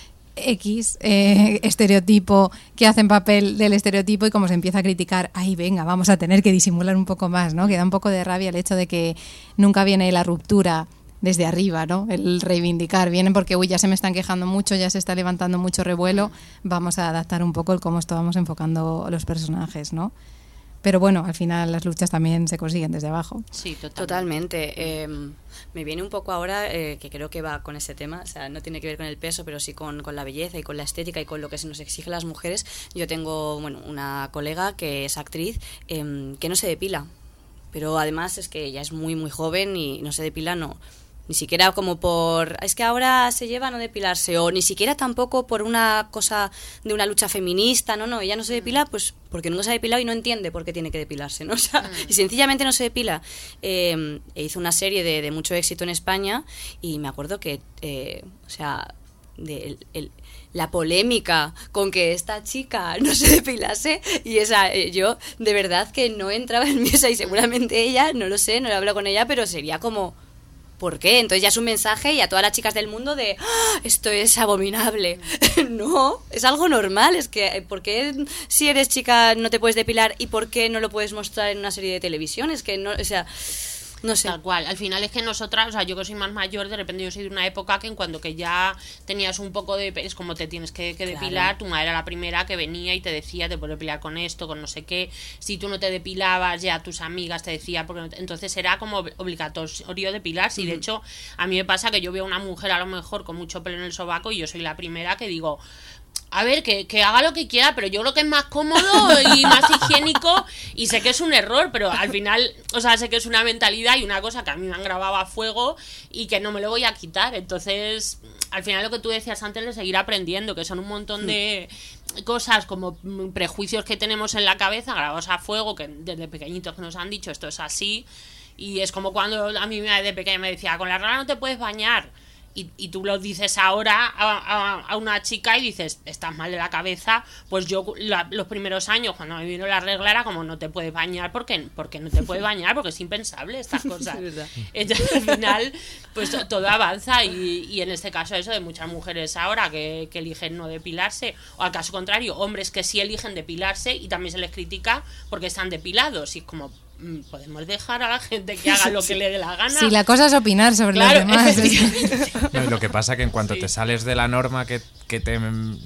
X, eh, estereotipo, que hacen papel del estereotipo, y como se empieza a criticar, ay, venga, vamos a tener que disimular un poco más, ¿no? Que da un poco de rabia el hecho de que nunca viene la ruptura desde arriba, ¿no? El reivindicar, vienen porque, uy, ya se me están quejando mucho, ya se está levantando mucho revuelo, vamos a adaptar un poco el cómo estábamos enfocando los personajes, ¿no? Pero bueno, al final las luchas también se consiguen desde abajo. Sí, totalmente. Totalmente. Eh, me viene un poco ahora, eh, que creo que va con ese tema, o sea, no tiene que ver con el peso, pero sí con, con la belleza y con la estética y con lo que se nos exige a las mujeres. Yo tengo, bueno, una colega que es actriz, eh, que no se depila, pero además es que ella es muy, muy joven y no se depila, no... Ni siquiera como por... Es que ahora se lleva a no depilarse, o ni siquiera tampoco por una cosa de una lucha feminista, no, no, ella no se depila pues porque nunca se ha depilado y no entiende por qué tiene que depilarse, ¿no? O sea, mm. y sencillamente no se depila. Eh, e hizo una serie de, de mucho éxito en España y me acuerdo que, eh, o sea, de el, el, la polémica con que esta chica no se depilase, y esa, eh, yo de verdad que no entraba en mí, esa, y seguramente ella, no lo sé, no he hablado con ella, pero sería como... ¿Por qué? Entonces ya es un mensaje y a todas las chicas del mundo de ¡ah, esto es abominable! No, es algo normal. Es que ¿por qué si eres chica no te puedes depilar y por qué no lo puedes mostrar en una serie de televisión? Es que no, o sea... No sé. Tal cual. Al final es que nosotras, o sea, yo que soy más mayor, de repente yo soy de una época que en cuando que ya tenías un poco de... Es como te tienes que, que depilar, claro. Tu madre era la primera que venía y te decía, te puedes depilar con esto, con no sé qué. Si tú no te depilabas, ya tus amigas te decían, porque no te... entonces era como obligatorio depilarse. Uh-huh. Y de hecho, a mí me pasa que yo veo a una mujer a lo mejor con mucho pelo en el sobaco y yo soy la primera que digo... A ver, que, que haga lo que quiera, pero yo creo que es más cómodo y más higiénico, y sé que es un error, pero al final, o sea, sé que es una mentalidad y una cosa que a mí me han grabado a fuego y que no me lo voy a quitar. Entonces, al final lo que tú decías antes de seguir aprendiendo, que son un montón de cosas como prejuicios que tenemos en la cabeza grabados a fuego, que desde pequeñitos que nos han dicho esto es así, y es como cuando a mí de pequeña me decía, con la regla no te puedes bañar. Y, y tú lo dices ahora a, a, a una chica y dices, estás mal de la cabeza. Pues yo la, los primeros años cuando me vino la regla era como, no te puedes bañar porque, porque no te puedes bañar, porque es impensable estas cosas. Entonces al final pues todo avanza y, y en este caso eso de muchas mujeres ahora que, que eligen no depilarse, o al caso contrario, hombres que sí eligen depilarse y también se les critica porque están depilados, y es como... podemos dejar a la gente que haga lo que le dé la gana. Sí, la cosa es opinar sobre claro, los demás. No, y lo que pasa que en cuanto sí. te sales de la norma que, que te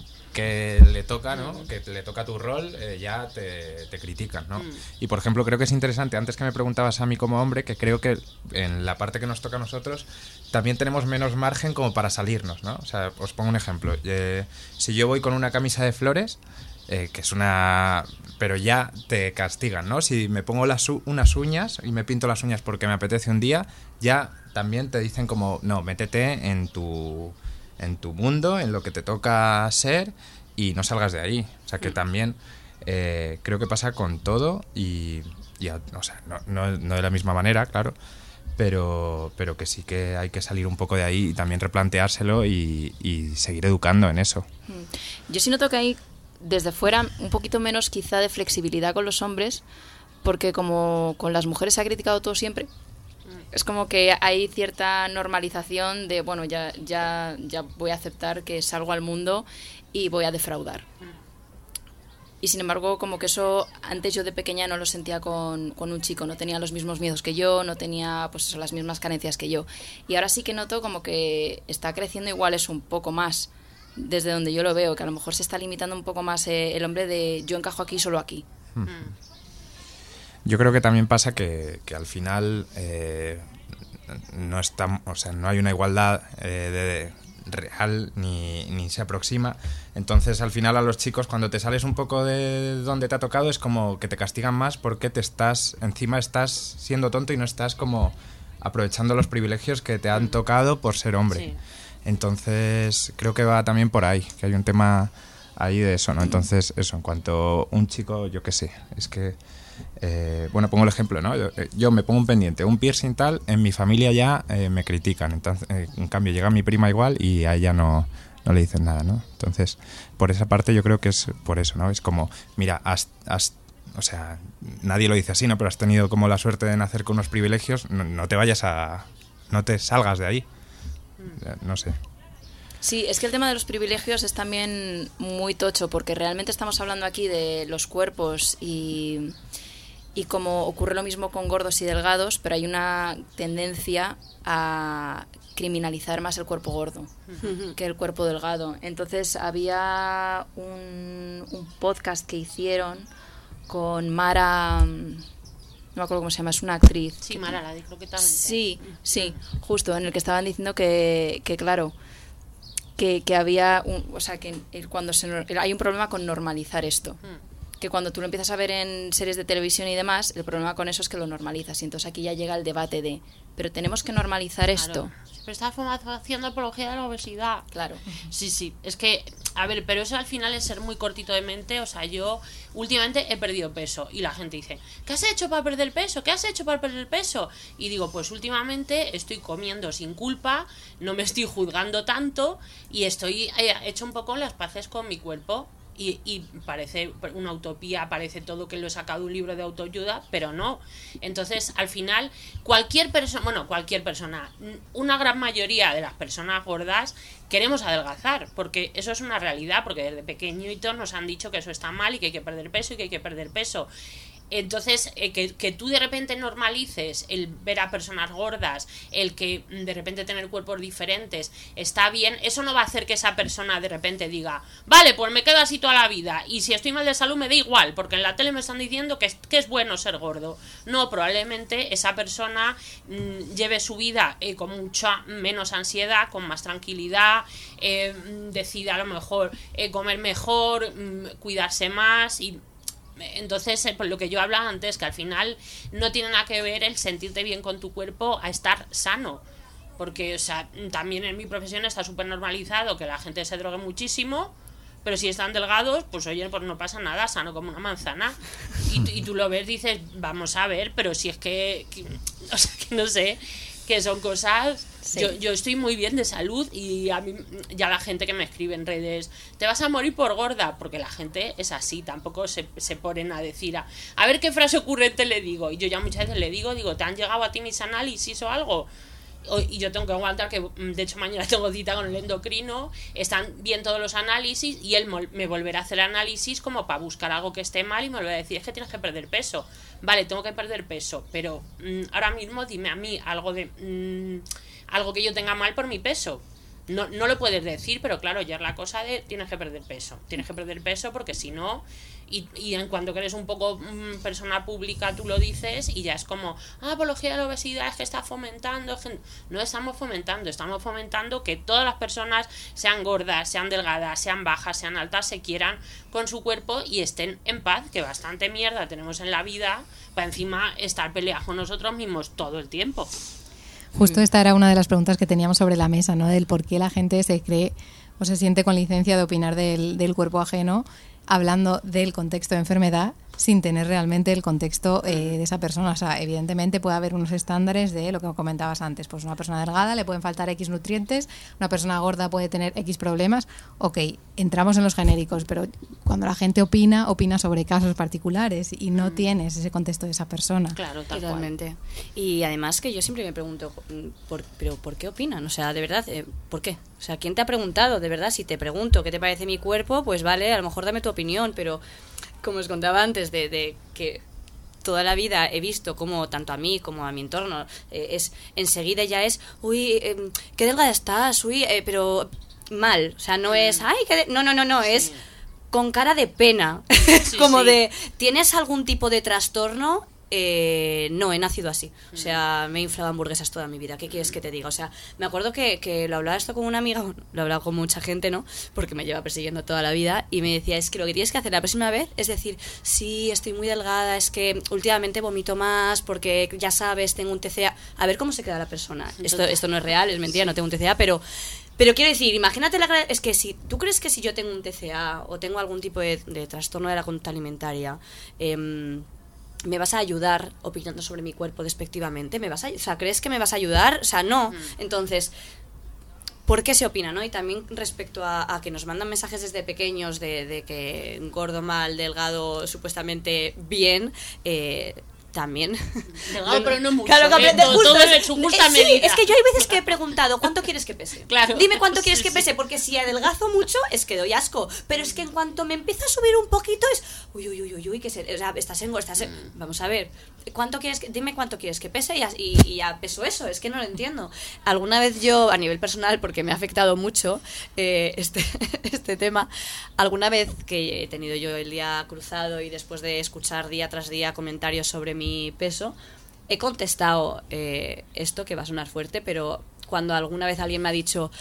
que le toca, ¿no? Que le toca tu rol, eh, ya te, te critican, ¿no? Mm. Y por ejemplo, creo que es interesante, antes que me preguntabas a mí como hombre, que creo que en la parte que nos toca a nosotros también tenemos menos margen como para salirnos, ¿no? O sea, os pongo un ejemplo. Eh, si yo voy con una camisa de flores, eh, que es una... pero ya te castigan, ¿no? Si me pongo las unas uñas y me pinto las uñas porque me apetece un día, ya también te dicen como, no, métete en tu, en tu mundo, en lo que te toca ser y no salgas de ahí. O sea que también eh, creo que pasa con todo y, y o sea, no, no, no de la misma manera, claro, pero, pero que sí que hay que salir un poco de ahí y también replanteárselo y, y seguir educando en eso. Yo sí noto que hay desde fuera un poquito menos quizá de flexibilidad con los hombres, porque como con las mujeres se ha criticado todo siempre, es como que hay cierta normalización de, bueno, ya, ya, ya voy a aceptar que salgo al mundo y voy a defraudar. Y sin embargo, como que eso antes yo de pequeña no lo sentía con, con un chico, no tenía los mismos miedos que yo, no tenía pues eso, las mismas carencias que yo. Y ahora sí que noto como que está creciendo igual eso un poco más, desde donde yo lo veo, que a lo mejor se está limitando un poco más eh, el hombre de yo encajo aquí, solo aquí. Hmm. Yo creo que también pasa que, que al final eh, no está, o sea, no hay una igualdad eh, de, real ni, ni se aproxima. Entonces al final a los chicos cuando te sales un poco de donde te ha tocado es como que te castigan más porque te estás, encima estás siendo tonto y no estás como aprovechando los privilegios que te han tocado por ser hombre. Sí. Entonces creo que va también por ahí, que hay un tema ahí de eso, ¿no? Entonces eso, en cuanto un chico, yo qué sé, es que, eh, bueno, pongo el ejemplo, ¿no? Yo, yo me pongo un pendiente, un piercing tal, en mi familia ya eh, me critican, entonces, eh, en cambio llega mi prima igual y a ella no, no le dicen nada, ¿no? Entonces, por esa parte yo creo que es por eso, ¿no? Es como, mira, has, has o sea, nadie lo dice así, ¿no? Pero has tenido como la suerte de nacer con unos privilegios, no, no te vayas a... no te salgas de ahí. No sé. Sí, es que el tema de los privilegios es también muy tocho, porque realmente estamos hablando aquí de los cuerpos y, y como ocurre lo mismo con gordos y delgados, pero hay una tendencia a criminalizar más el cuerpo gordo que el cuerpo delgado. Entonces había un, un podcast que hicieron con Mara... no me acuerdo cómo se llama, es una actriz. Sí, Mara, la de croquetamente. Sí, sí, justo, en el que estaban diciendo que, que claro, que, que había, un, o sea, que cuando se, hay un problema con normalizar esto. Mm. Que cuando tú lo empiezas a ver en series de televisión y demás, el problema con eso es que lo normalizas. Y entonces aquí ya llega el debate de, pero tenemos que normalizar claro. esto. Pero está haciendo apología de la obesidad. Claro. Sí, sí. Es que, a ver, pero eso al final es ser muy cortito de mente. O sea, yo últimamente he perdido peso. Y la gente dice, ¿qué has hecho para perder peso? ¿Qué has hecho para perder peso? Y digo, pues últimamente estoy comiendo sin culpa, no me estoy juzgando tanto y estoy he hecho un poco las paces con mi cuerpo. Y, y parece una utopía, parece todo que lo he sacado de un libro de autoayuda, pero no. Entonces, al final, cualquier persona, bueno, cualquier persona, una gran mayoría de las personas gordas queremos adelgazar, porque eso es una realidad, porque desde pequeñitos nos han dicho que eso está mal y que hay que perder peso y que hay que perder peso. Entonces, eh, que, que tú de repente normalices el ver a personas gordas, el que de repente tener cuerpos diferentes, está bien, eso no va a hacer que esa persona de repente diga, vale, pues me quedo así toda la vida, y si estoy mal de salud me da igual, porque en la tele me están diciendo que es, que es bueno ser gordo. No, probablemente esa persona mmm, lleve su vida eh, con mucha menos ansiedad, con más tranquilidad, eh, decida a lo mejor eh, comer mejor, mmm, cuidarse más y... Entonces, por lo que yo hablaba antes, que al final no tiene nada que ver el sentirte bien con tu cuerpo a estar sano. Porque, o sea, también en mi profesión está súper normalizado que la gente se drogue muchísimo, pero si están delgados, pues oye, pues no pasa nada, sano como una manzana. Y, y tú lo ves, dices, vamos a ver, pero si es que, que o sea, que no sé, que son cosas... Sí. Yo, yo estoy muy bien de salud y a mí ya la gente que me escribe en redes, te vas a morir por gorda, porque la gente es así, tampoco se, se ponen a decir a, a ver qué frase ocurrente le digo, y yo ya muchas veces le digo, digo, ¿te han llegado a ti mis análisis o algo? Y yo tengo que aguantar que, de hecho, mañana tengo cita con el endocrino, están bien todos los análisis y él me volverá a hacer análisis como para buscar algo que esté mal y me volverá a decir, es que tienes que perder peso. Vale, tengo que perder peso, pero mmm, ahora mismo dime a mí algo de mmm, algo que yo tenga mal por mi peso. No, no lo puedes decir, pero claro, ya es la cosa de tienes que perder peso. Tienes que perder peso porque si no... Y, y en cuanto que eres un poco mmm, persona pública, tú lo dices y ya es como, ah, apología de la obesidad, es que está fomentando. Es que no estamos fomentando, estamos fomentando que todas las personas, sean gordas, sean delgadas, sean bajas, sean altas, se quieran con su cuerpo y estén en paz, que bastante mierda tenemos en la vida para encima estar peleados con nosotros mismos todo el tiempo. Justo esta era una de las preguntas que teníamos sobre la mesa, ¿no? Del por qué la gente se cree o se siente con licencia de opinar del, del cuerpo ajeno, hablando del contexto de enfermedad sin tener realmente el contexto eh, de esa persona. O sea, evidentemente puede haber unos estándares de lo que comentabas antes. Pues una persona delgada le pueden faltar X nutrientes, una persona gorda puede tener X problemas. Ok, entramos en los genéricos, pero cuando la gente opina, opina sobre casos particulares y no mm. tienes ese contexto de esa persona. Claro, tal Totalmente. Cual. Y además que yo siempre me pregunto, ¿por, pero ¿por qué opinan? O sea, de verdad, eh, ¿por qué? O sea, ¿quién te ha preguntado? De verdad, si te pregunto qué te parece mi cuerpo, pues vale, a lo mejor dame tu opinión, pero... Como os contaba antes, de, de que toda la vida he visto como tanto a mí como a mi entorno eh, es enseguida ya es, uy, eh, qué delgada estás, uy, eh, pero mal, o sea, no es, ay, qué de... no, no, no, no, sí. Es con cara de pena, sí, como sí. de, ¿tienes algún tipo de trastorno? Eh, no, he nacido así. O sea, me he inflado hamburguesas toda mi vida. ¿Qué quieres que te diga? O sea, me acuerdo que, que lo hablaba esto con una amiga, bueno, lo he hablado con mucha gente, ¿no? Porque me lleva persiguiendo toda la vida y me decía, es que lo que tienes que hacer la próxima vez es decir, sí, estoy muy delgada, es que últimamente vomito más porque ya sabes, tengo un T C A. A ver cómo se queda la persona. Esto, esto no es real, es mentira, sí. No tengo un T C A, pero... Pero quiero decir, imagínate la gra- es que si tú crees que si yo tengo un T C A o tengo algún tipo de, de trastorno de la conducta alimentaria, eh, ¿me vas a ayudar opinando sobre mi cuerpo despectivamente? ¿Me vas a, o sea, ¿crees que me vas a ayudar? O sea, no. Mm. Entonces, por qué se opina, ¿no? Y también respecto a, a que nos mandan mensajes desde pequeños de, de que gordo mal, delgado, supuestamente bien, eh, también. Delgado, pero no mucho. Claro, ¿eh? de, todo, justo, todo en su justa eh, medida. Sí, es que yo hay veces que he preguntado, ¿cuánto quieres que pese? Claro. Dime cuánto quieres Sí, que pese, sí. porque si adelgazo mucho es que doy asco. Pero es que en cuanto me empieza a subir un poquito es, uy, uy, uy, uy, uy, que se, o sea, estás en, estás en, Mm. vamos a ver, ¿cuánto quieres que, dime cuánto quieres que pese y, a- y, y ya peso eso? Es que no lo entiendo. Alguna vez yo, a nivel personal, porque me ha afectado mucho eh, este, este tema, alguna vez que he tenido yo el día cruzado y después de escuchar día tras día comentarios sobre mi peso, he contestado eh, esto, que va a sonar fuerte, pero cuando alguna vez alguien me ha dicho,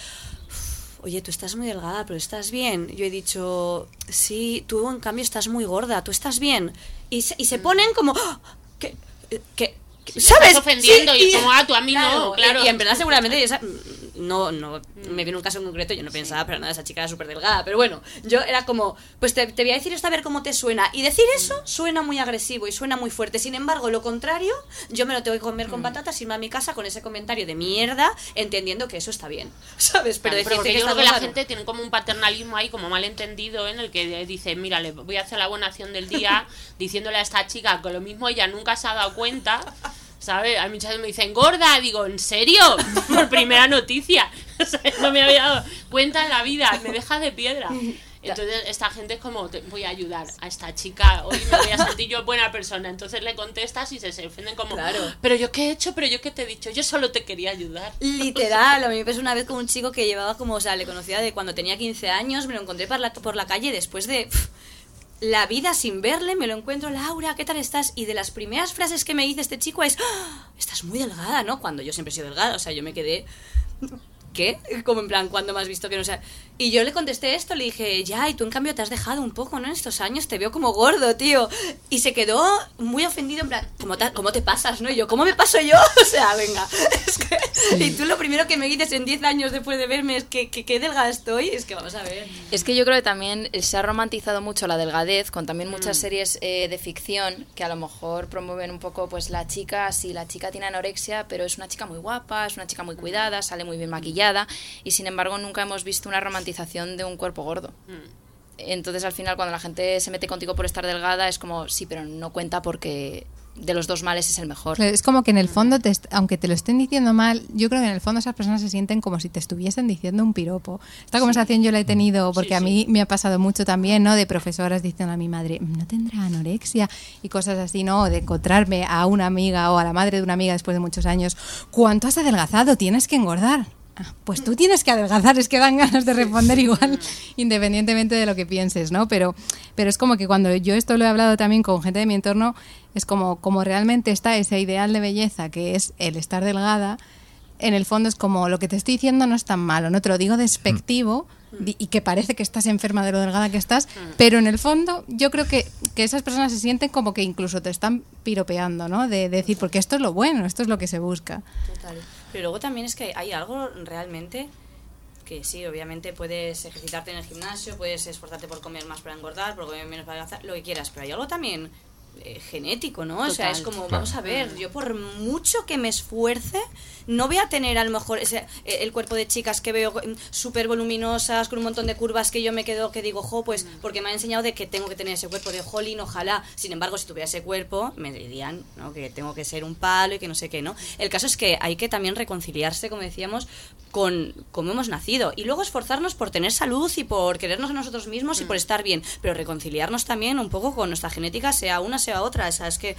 oye, tú estás muy delgada, pero estás bien, yo he dicho, sí, tú en cambio estás muy gorda, tú estás bien. Y se, y se ponen como, ¡ah! ¿qué? ¿Qué? Sí, ¿Sabes? estás ofendiendo Sí, y como, ah, tú a mí no, claro. Y, y en verdad seguramente esa- no, no me viene un caso en concreto, yo no pensaba, pero nada, esa chica era súper delgada, pero bueno, yo era como, pues te, te voy a decir esto a ver cómo te suena, y decir eso suena muy agresivo y suena muy fuerte, sin embargo, lo contrario, yo me lo tengo que comer con patatas, irme a mi casa con ese comentario de mierda, entendiendo que eso está bien, ¿sabes? Pero Claro, decirte porque que yo creo estás que la delgado- gente tiene como un paternalismo ahí como malentendido en el que dice, mira, le voy a hacer la buena acción del día diciéndole a esta chica que lo mismo ella nunca se ha dado cuenta, ¿sabes? A mí muchas veces me dicen, gorda, digo, ¿en serio? Por primera noticia. O sea, no me había dado cuenta en la vida, me deja de piedra. Entonces esta gente es como, te voy a ayudar a esta chica, hoy me voy a sentir yo buena persona. Entonces le contestas y se, se ofenden como, Claro. pero yo qué he hecho, pero yo qué te he dicho, yo solo te quería ayudar. Literal, a mí me pasó una vez con un chico que llevaba como, o sea, le conocía de cuando tenía quince años, me lo encontré por la, por la calle después de pff, la vida sin verle, me lo encuentro, Laura, ¿qué tal estás? Y de las primeras frases que me dice este chico es, ¡ah! Estás muy delgada, ¿no? Cuando yo siempre he sido delgada, o sea, yo me quedé... ¿Qué? Como en plan, ¿cuándo me has visto que no sea? Y yo le contesté esto, le dije, ya, y tú en cambio te has dejado un poco, ¿no? En estos años te veo como gordo, tío. Y se quedó muy ofendido, en plan, ¿cómo te, cómo te pasas, no? Y yo, ¿cómo me paso yo? O sea, venga. Es que, y tú lo primero que me dices en diez años después de verme es que, que, que delgada estoy, es que vamos a ver. Es que yo creo que también se ha romantizado mucho la delgadez con también muchas Mm. series eh, de ficción que a lo mejor promueven un poco pues la chica, si la chica tiene anorexia, pero es una chica muy guapa, es una chica muy cuidada, sale muy bien maquillada y sin embargo nunca hemos visto una romantización de un cuerpo gordo. Entonces al final cuando la gente se mete contigo por estar delgada es como, sí, pero no cuenta porque de los dos males es el mejor. Claro, es como que en el fondo, te est- aunque te lo estén diciendo mal, yo creo que en el fondo esas personas se sienten como si te estuviesen diciendo un piropo. Esta conversación yo la he tenido porque Sí, a mí sí. me ha pasado mucho también, ¿no? De profesoras diciendo a mi madre, no tendrá anorexia y cosas así, ¿no? O de encontrarme a una amiga o a la madre de una amiga después de muchos años, ¿cuánto has adelgazado? Tienes que engordar. Ah, pues tú tienes que adelgazar, es que dan ganas de responder igual, independientemente de lo que pienses, ¿no? Pero, pero es como que cuando yo esto lo he hablado también con gente de mi entorno, es como, como realmente está ese ideal de belleza que es el estar delgada, en el fondo es como lo que te estoy diciendo no es tan malo, no te lo digo despectivo di- y que parece que estás enferma de lo delgada que estás, pero en el fondo yo creo que, que esas personas se sienten como que incluso te están piropeando, ¿no? De, de decir, porque esto es lo bueno, esto es lo que se busca. Total. Pero luego también es que hay algo realmente que sí, obviamente puedes ejercitarte en el gimnasio, puedes esforzarte por comer más para engordar, por comer menos para adelgazar, lo que quieras, pero hay algo también eh, genético, ¿no? O sea, Total. es como, Claro. vamos a ver, yo por mucho que me esfuerce, no voy a tener a lo mejor ese, eh, el cuerpo de chicas que veo mm, súper voluminosas, con un montón de curvas que yo me quedo, que digo, jo, pues porque me han enseñado de que tengo que tener ese cuerpo de jolín, ojalá. Sin embargo, si tuviera ese cuerpo, me dirían, ¿no? Que tengo que ser un palo y que no sé qué, ¿no? El caso es que hay que también reconciliarse, como decíamos, con cómo hemos nacido. Y luego esforzarnos por tener salud y por querernos a nosotros mismos y por estar bien. Pero reconciliarnos también un poco con nuestra genética, sea una, sea otra. O sea, es que...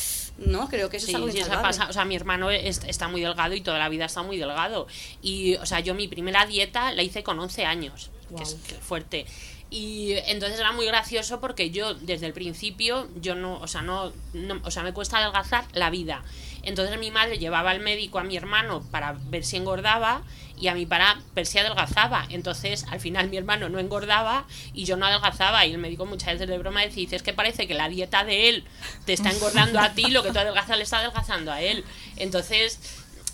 No, creo que eso Sí, es algo sí, eso insalvable. pasa. O sea, mi hermano es- está muy delgado y toda la vida está muy delgado. Y, o sea, yo mi primera dieta la hice con once años, que es que es fuerte. Y entonces era muy gracioso porque yo desde el principio yo no, o sea, no, no, o sea, me cuesta adelgazar la vida. Entonces mi madre llevaba al médico a mi hermano para ver si engordaba y a mí para ver si adelgazaba. Entonces al final mi hermano no engordaba y yo no adelgazaba y el médico muchas veces de broma decía, dice, es que parece que la dieta de él te está engordando a ti, lo que tú adelgazas le está adelgazando a él. Entonces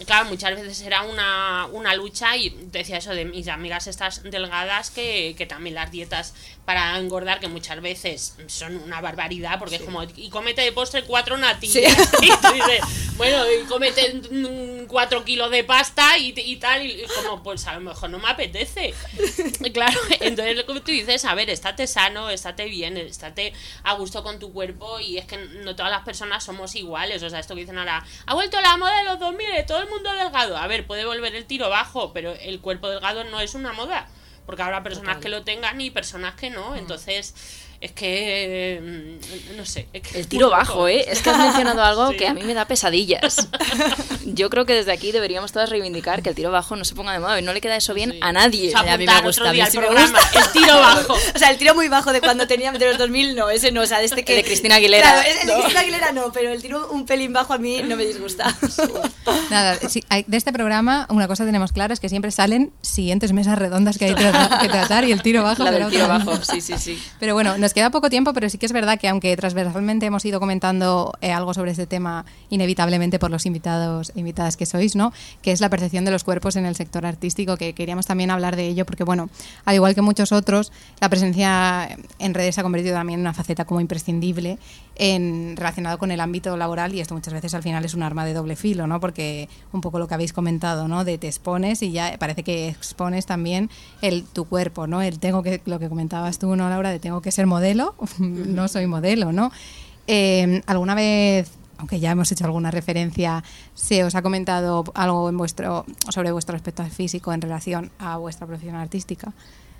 claro, muchas veces era una, una lucha y decía eso de mis amigas estas delgadas que, que también las dietas para engordar, que muchas veces son una barbaridad, porque sí. es como, y cómete de postre cuatro natillas, sí. y tú dices, bueno, y cómete cuatro kilos de pasta y, y tal, y como, pues a lo mejor no me apetece. Claro, entonces lo que tú dices, a ver, estate sano, estate bien, estate a gusto con tu cuerpo, y es que no todas las personas somos iguales. O sea, esto que dicen ahora, ha vuelto la moda de los dos mil, todo el mundo delgado. A ver, puede volver el tiro bajo, pero el cuerpo delgado no es una moda, porque habrá personas Total. que lo tengan y personas que no. Entonces, es que no sé, es que el tiro bajo, ¿eh? Es que has mencionado algo sí. que a mí me da pesadillas. Yo creo que desde aquí deberíamos todas reivindicar que el tiro bajo no se ponga de moda, y no le queda eso bien sí. a nadie. O sea, a mí me gusta, a mí sí me gusta. El tiro bajo. O sea, el tiro muy bajo de cuando teníamos de los dos mil, no, ese no, o sea, de este que... El de Cristina Aguilera. Claro, el de Cristina Aguilera no, pero el tiro un pelín bajo a mí no me disgusta. Nada, sí, de este programa una cosa tenemos clara, es que siempre salen siguientes mesas redondas que hay que tratar, y el tiro bajo. La del tiro bajo, sí, sí, sí. Pero bueno, nos queda poco tiempo, pero sí que es verdad que aunque transversalmente hemos ido comentando eh, algo sobre este tema, inevitablemente por los invitados e invitadas que sois, ¿no? Que es la percepción de los cuerpos en el sector artístico, que queríamos también hablar de ello, porque bueno, al igual que muchos otros, la presencia en redes se ha convertido también en una faceta como imprescindible en, relacionado con el ámbito laboral, y esto muchas veces al final es un arma de doble filo, ¿no? Porque un poco lo que habéis comentado, ¿no? De te expones y ya parece que expones también el tu cuerpo, ¿no? El tengo que, lo que comentabas tú, ¿no, Laura? De tengo que ser modelo, no soy modelo, ¿no? Eh, ¿Alguna vez, aunque ya hemos hecho alguna referencia, se os ha comentado algo en vuestro sobre vuestro aspecto físico en relación a vuestra profesión artística?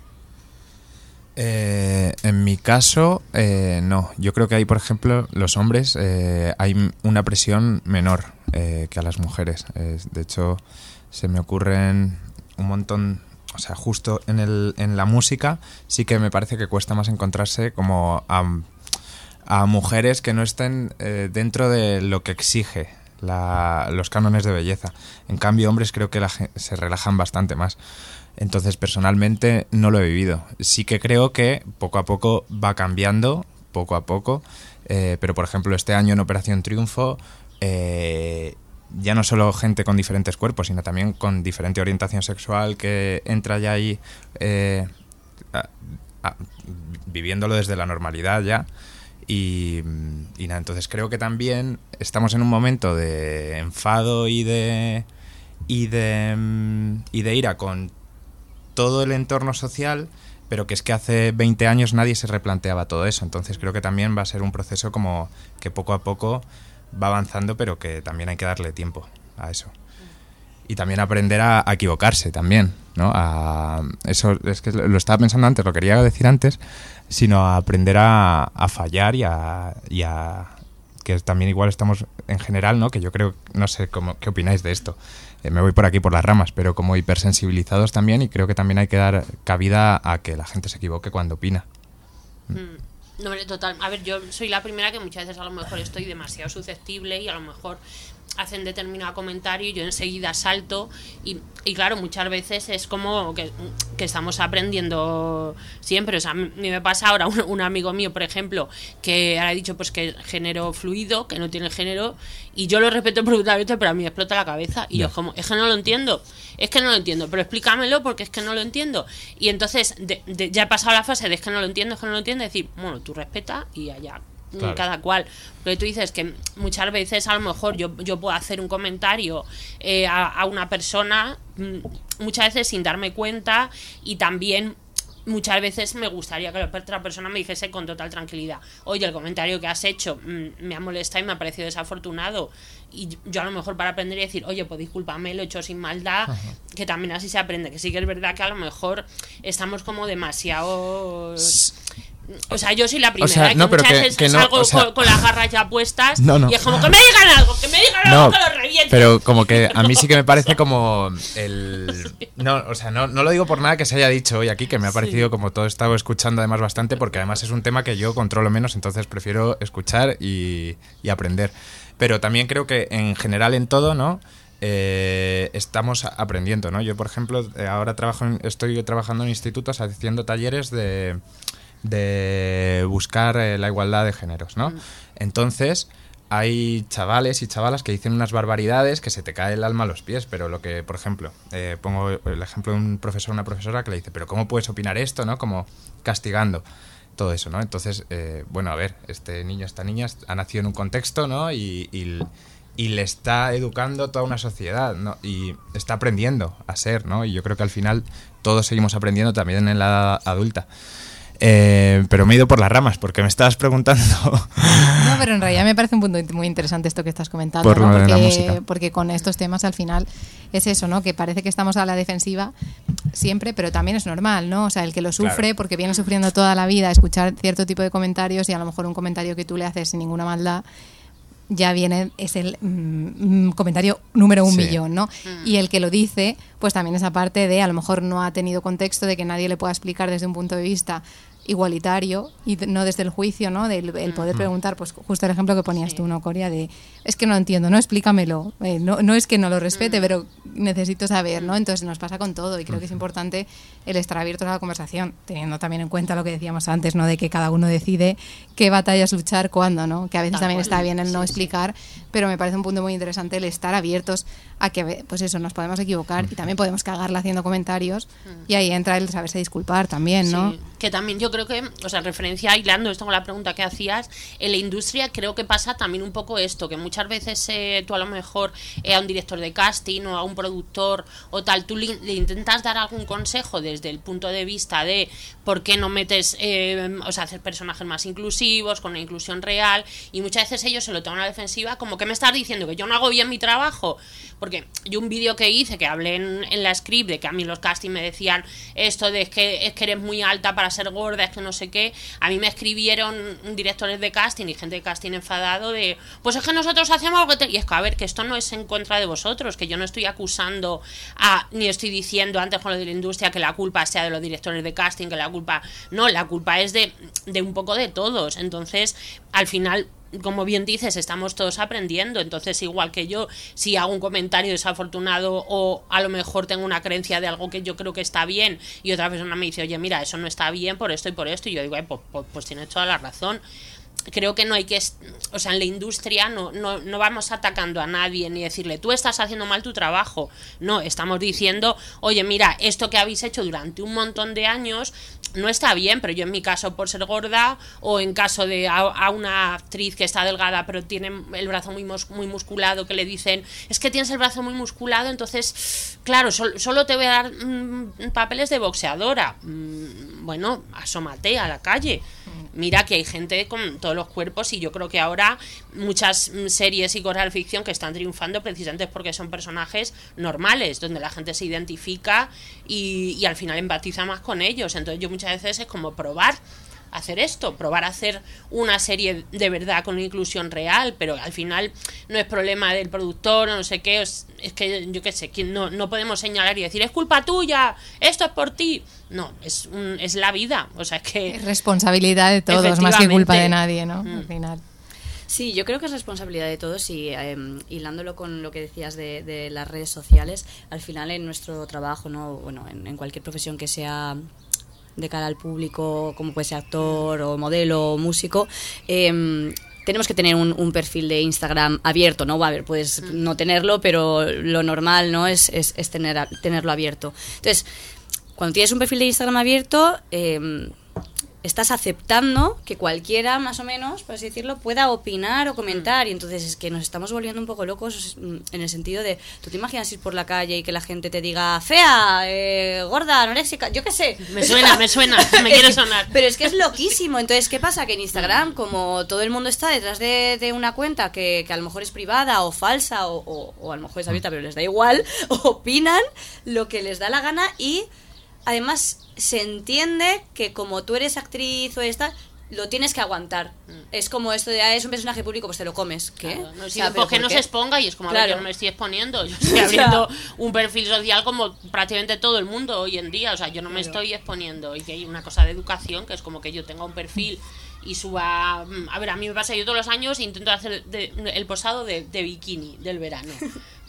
Eh, en mi caso, eh, no. Yo creo que ahí, por ejemplo, los hombres, eh, hay una presión menor eh, que a las mujeres. Eh, de hecho, se me ocurren un montón. O sea, justo en, el, en la música sí que me parece que cuesta más encontrarse como a, a mujeres que no estén eh, dentro de lo que exige la, los cánones de belleza. En cambio, hombres creo que la, se relajan bastante más. Entonces, personalmente no lo he vivido. Sí que creo que poco a poco va cambiando, poco a poco. Eh, pero, por ejemplo, este año en Operación Triunfo, eh, ya no solo gente con diferentes cuerpos, sino también con diferente orientación sexual que entra ya ahí eh, a, a, viviéndolo desde la normalidad ya. Y, y nada, entonces creo que también estamos en un momento de enfado y de, y de, y de ira con todo el entorno social, pero que es que hace veinte años nadie se replanteaba todo eso. Entonces creo que también va a ser un proceso como que poco a poco va avanzando, pero que también hay que darle tiempo a eso. Y también aprender a, a equivocarse también, ¿no? A, eso es que lo estaba pensando antes, lo quería decir antes, sino a aprender a, a fallar y a, y a... que también igual estamos en general, ¿no? Que yo creo, no sé cómo, qué opináis de esto. Eh, me voy por aquí por las ramas, pero como hipersensibilizados también, y creo que también hay que dar cabida a que la gente se equivoque cuando opina. Mm. No, total. A ver, yo soy la primera que muchas veces a lo mejor estoy demasiado susceptible y a lo mejor hacen determinado comentario y yo enseguida salto y, y claro, muchas veces es como que, que estamos aprendiendo siempre. O sea, a mí me pasa ahora un, un amigo mío, por ejemplo, que ahora ha dicho pues que género fluido, que no tiene género, y yo lo respeto perfectamente, pero a mí me explota la cabeza y no. yo es como, es que no lo entiendo, es que no lo entiendo, pero explícamelo porque es que no lo entiendo. Y entonces de, de, ya he pasado la fase de es que no lo entiendo, es que no lo entiendo, es decir, bueno, tú respeta y allá. Claro. Cada cual. Porque tú dices que muchas veces a lo mejor yo, yo puedo hacer un comentario eh, a, a una persona muchas veces sin darme cuenta, y también muchas veces me gustaría que la otra persona me dijese con total tranquilidad, oye, el comentario que has hecho mmm, me ha molestado y me ha parecido desafortunado, y yo a lo mejor para aprender y decir, oye, pues discúlpame, lo he hecho sin maldad. Ajá. Que también así se aprende, que sí que es verdad que a lo mejor estamos como demasiado... O sea, yo soy la primera, o sea, que no, muchas veces que no, salgo o sea, con, con las garras ya puestas no, no. y es como que me digan algo, que me digan algo, no, que lo revienten. Pero como que a mí sí que me parece como el... No, o sea, no, no lo digo por nada que se haya dicho hoy aquí, que me ha parecido sí. como todo he estado escuchando además bastante, porque además es un tema que yo controlo menos, entonces prefiero escuchar y, y aprender. Pero también creo que en general en todo, ¿no? Eh, estamos aprendiendo, ¿no? Yo, por ejemplo, ahora trabajo en, estoy trabajando en institutos haciendo talleres de... de buscar eh, la igualdad de géneros, ¿no? Mm. Entonces, hay chavales y chavalas que dicen unas barbaridades que se te cae el alma a los pies, pero lo que, por ejemplo, eh, pongo el ejemplo de un profesor o una profesora que le dice, pero ¿cómo puedes opinar esto?, ¿no? Como castigando todo eso, ¿no? Entonces, eh, bueno, a ver, este niño, esta niña ha nacido en un contexto, ¿no? Y, y, y le está educando toda una sociedad, ¿no? Y está aprendiendo a ser, ¿no? Y yo creo que al final todos seguimos aprendiendo también en la edad adulta. Eh, pero me he ido por las ramas porque me estabas preguntando. No, pero en realidad me parece un punto muy interesante esto que estás comentando, por ¿no? lo de porque, la música. porque con estos temas al final es eso, ¿no? Que parece que estamos a la defensiva siempre, pero también es normal, ¿no? O sea, el que lo sufre, claro, porque viene sufriendo toda la vida, escuchar cierto tipo de comentarios y a lo mejor un comentario que tú le haces sin ninguna maldad ya viene, es el mm, comentario número un sí. millón, ¿no? Mm. Y el que lo dice, pues también esa parte de a lo mejor no ha tenido contexto, de que nadie le pueda explicar desde un punto de vista igualitario y no desde el juicio, ¿no? Del el poder preguntar, pues justo el ejemplo que ponías sí. tú, ¿no, Coria? De, es que no entiendo, no, explícamelo. Eh, no, no es que no lo respete, mm. pero necesito saber, ¿no? Entonces nos pasa con todo y creo que es importante el estar abiertos a la conversación, teniendo también en cuenta lo que decíamos antes, ¿no? De que cada uno decide qué batallas luchar, cuándo, ¿no? Que a veces Tal también cual. Está bien el no sí, explicar, sí. pero me parece un punto muy interesante el estar abiertos a que, pues eso, nos podemos equivocar y también podemos cagarla haciendo comentarios y ahí entra el saberse disculpar también, ¿no? Sí. Que también yo creo que, o sea, referencia, hilando esto con la pregunta que hacías, en la industria creo que pasa también un poco esto, que muchas veces eh, tú a lo mejor eh, a un director de casting o a un productor o tal, tú le, le intentas dar algún consejo desde el punto de vista de por qué no metes, eh, o sea, hacer personajes más inclusivos, con una inclusión real, y muchas veces ellos se lo toman a la defensiva, como que me estás diciendo que yo no hago bien mi trabajo, porque yo un vídeo que hice, que hablé en, en la script, de que a mí los castings me decían esto de es que, es que eres muy alta para ser gorda, es que no sé qué, a mí me escribieron directores de casting y gente de casting enfadado de, pues es que nosotros hacemos algo que te... y es que a ver, que esto no es en contra de vosotros, que yo no estoy acusando a, ni estoy diciendo antes con lo de la industria que la culpa sea de los directores de casting, que la culpa, no, la culpa es de, de un poco de todos, entonces al final, como bien dices, estamos todos aprendiendo, entonces igual que yo, si hago un comentario desafortunado o a lo mejor tengo una creencia de algo que yo creo que está bien y otra persona me dice, oye, mira, eso no está bien por esto y por esto, y yo digo, eh, pues, pues, pues tienes toda la razón. Creo que no hay que, o sea, en la industria no, no, no vamos atacando a nadie ni decirle, tú estás haciendo mal tu trabajo, no, estamos diciendo, oye, mira, esto que habéis hecho durante un montón de años no está bien, pero yo en mi caso por ser gorda, o en caso de a, a una actriz que está delgada pero tiene el brazo muy, mus, muy musculado, que le dicen, es que tienes el brazo muy musculado, entonces, claro, sol, solo te voy a dar mmm, papeles de boxeadora. Mm, bueno, asómate a la calle. Mira que hay gente con todos los cuerpos y yo creo que ahora muchas series y cosas de ficción que están triunfando precisamente porque son personajes normales, donde la gente se identifica y, y al final empatiza más con ellos. Entonces yo muchas veces es como probar hacer esto, probar a hacer una serie de verdad con una inclusión real, pero al final no es problema del productor o no sé qué, es, es que yo qué sé, que no, no podemos señalar y decir es culpa tuya, esto es por ti. No, es, un, es la vida, o sea, es que... Es responsabilidad de todos, más que culpa de nadie, ¿no? Mm. Al final. Sí, yo creo que es responsabilidad de todos y eh, hilándolo con lo que decías de, de las redes sociales, al final en nuestro trabajo, no, bueno, en, en cualquier profesión que sea de cara al público, como puede ser actor o modelo o músico, eh, tenemos que tener un, un perfil de Instagram abierto, ¿no? A ver, puedes no tenerlo, pero lo normal, ¿no? Es, es, es tener, tenerlo abierto. Entonces, cuando tienes un perfil de Instagram abierto, eh, estás aceptando que cualquiera, más o menos, por así decirlo, pueda opinar o comentar. Y entonces es que nos estamos volviendo un poco locos en el sentido de, ¿tú te imaginas ir por la calle y que la gente te diga fea, eh, gorda, anoréxica, yo qué sé? Me suena, me suena, me quiere sonar. Pero es que es loquísimo. Entonces, ¿qué pasa? Que en Instagram, como todo el mundo está detrás de, de una cuenta que, que a lo mejor es privada o falsa o, o, o a lo mejor es abierta, pero les da igual, opinan lo que les da la gana y... Además, se entiende que como tú eres actriz o esta, lo tienes que aguantar. Mm. Es como esto de, ah, es un personaje público, pues te lo comes. ¿Qué? Claro, no, o sea, porque no se exponga y es como, a claro. ver, yo no me estoy exponiendo. Yo estoy abriendo un perfil social como prácticamente todo el mundo hoy en día. O sea, yo no me claro. estoy exponiendo. Y que hay una cosa de educación que es como que yo tenga un perfil y suba... A ver, a mí me pasa, yo todos los años intento hacer de, el posado de, de bikini del verano.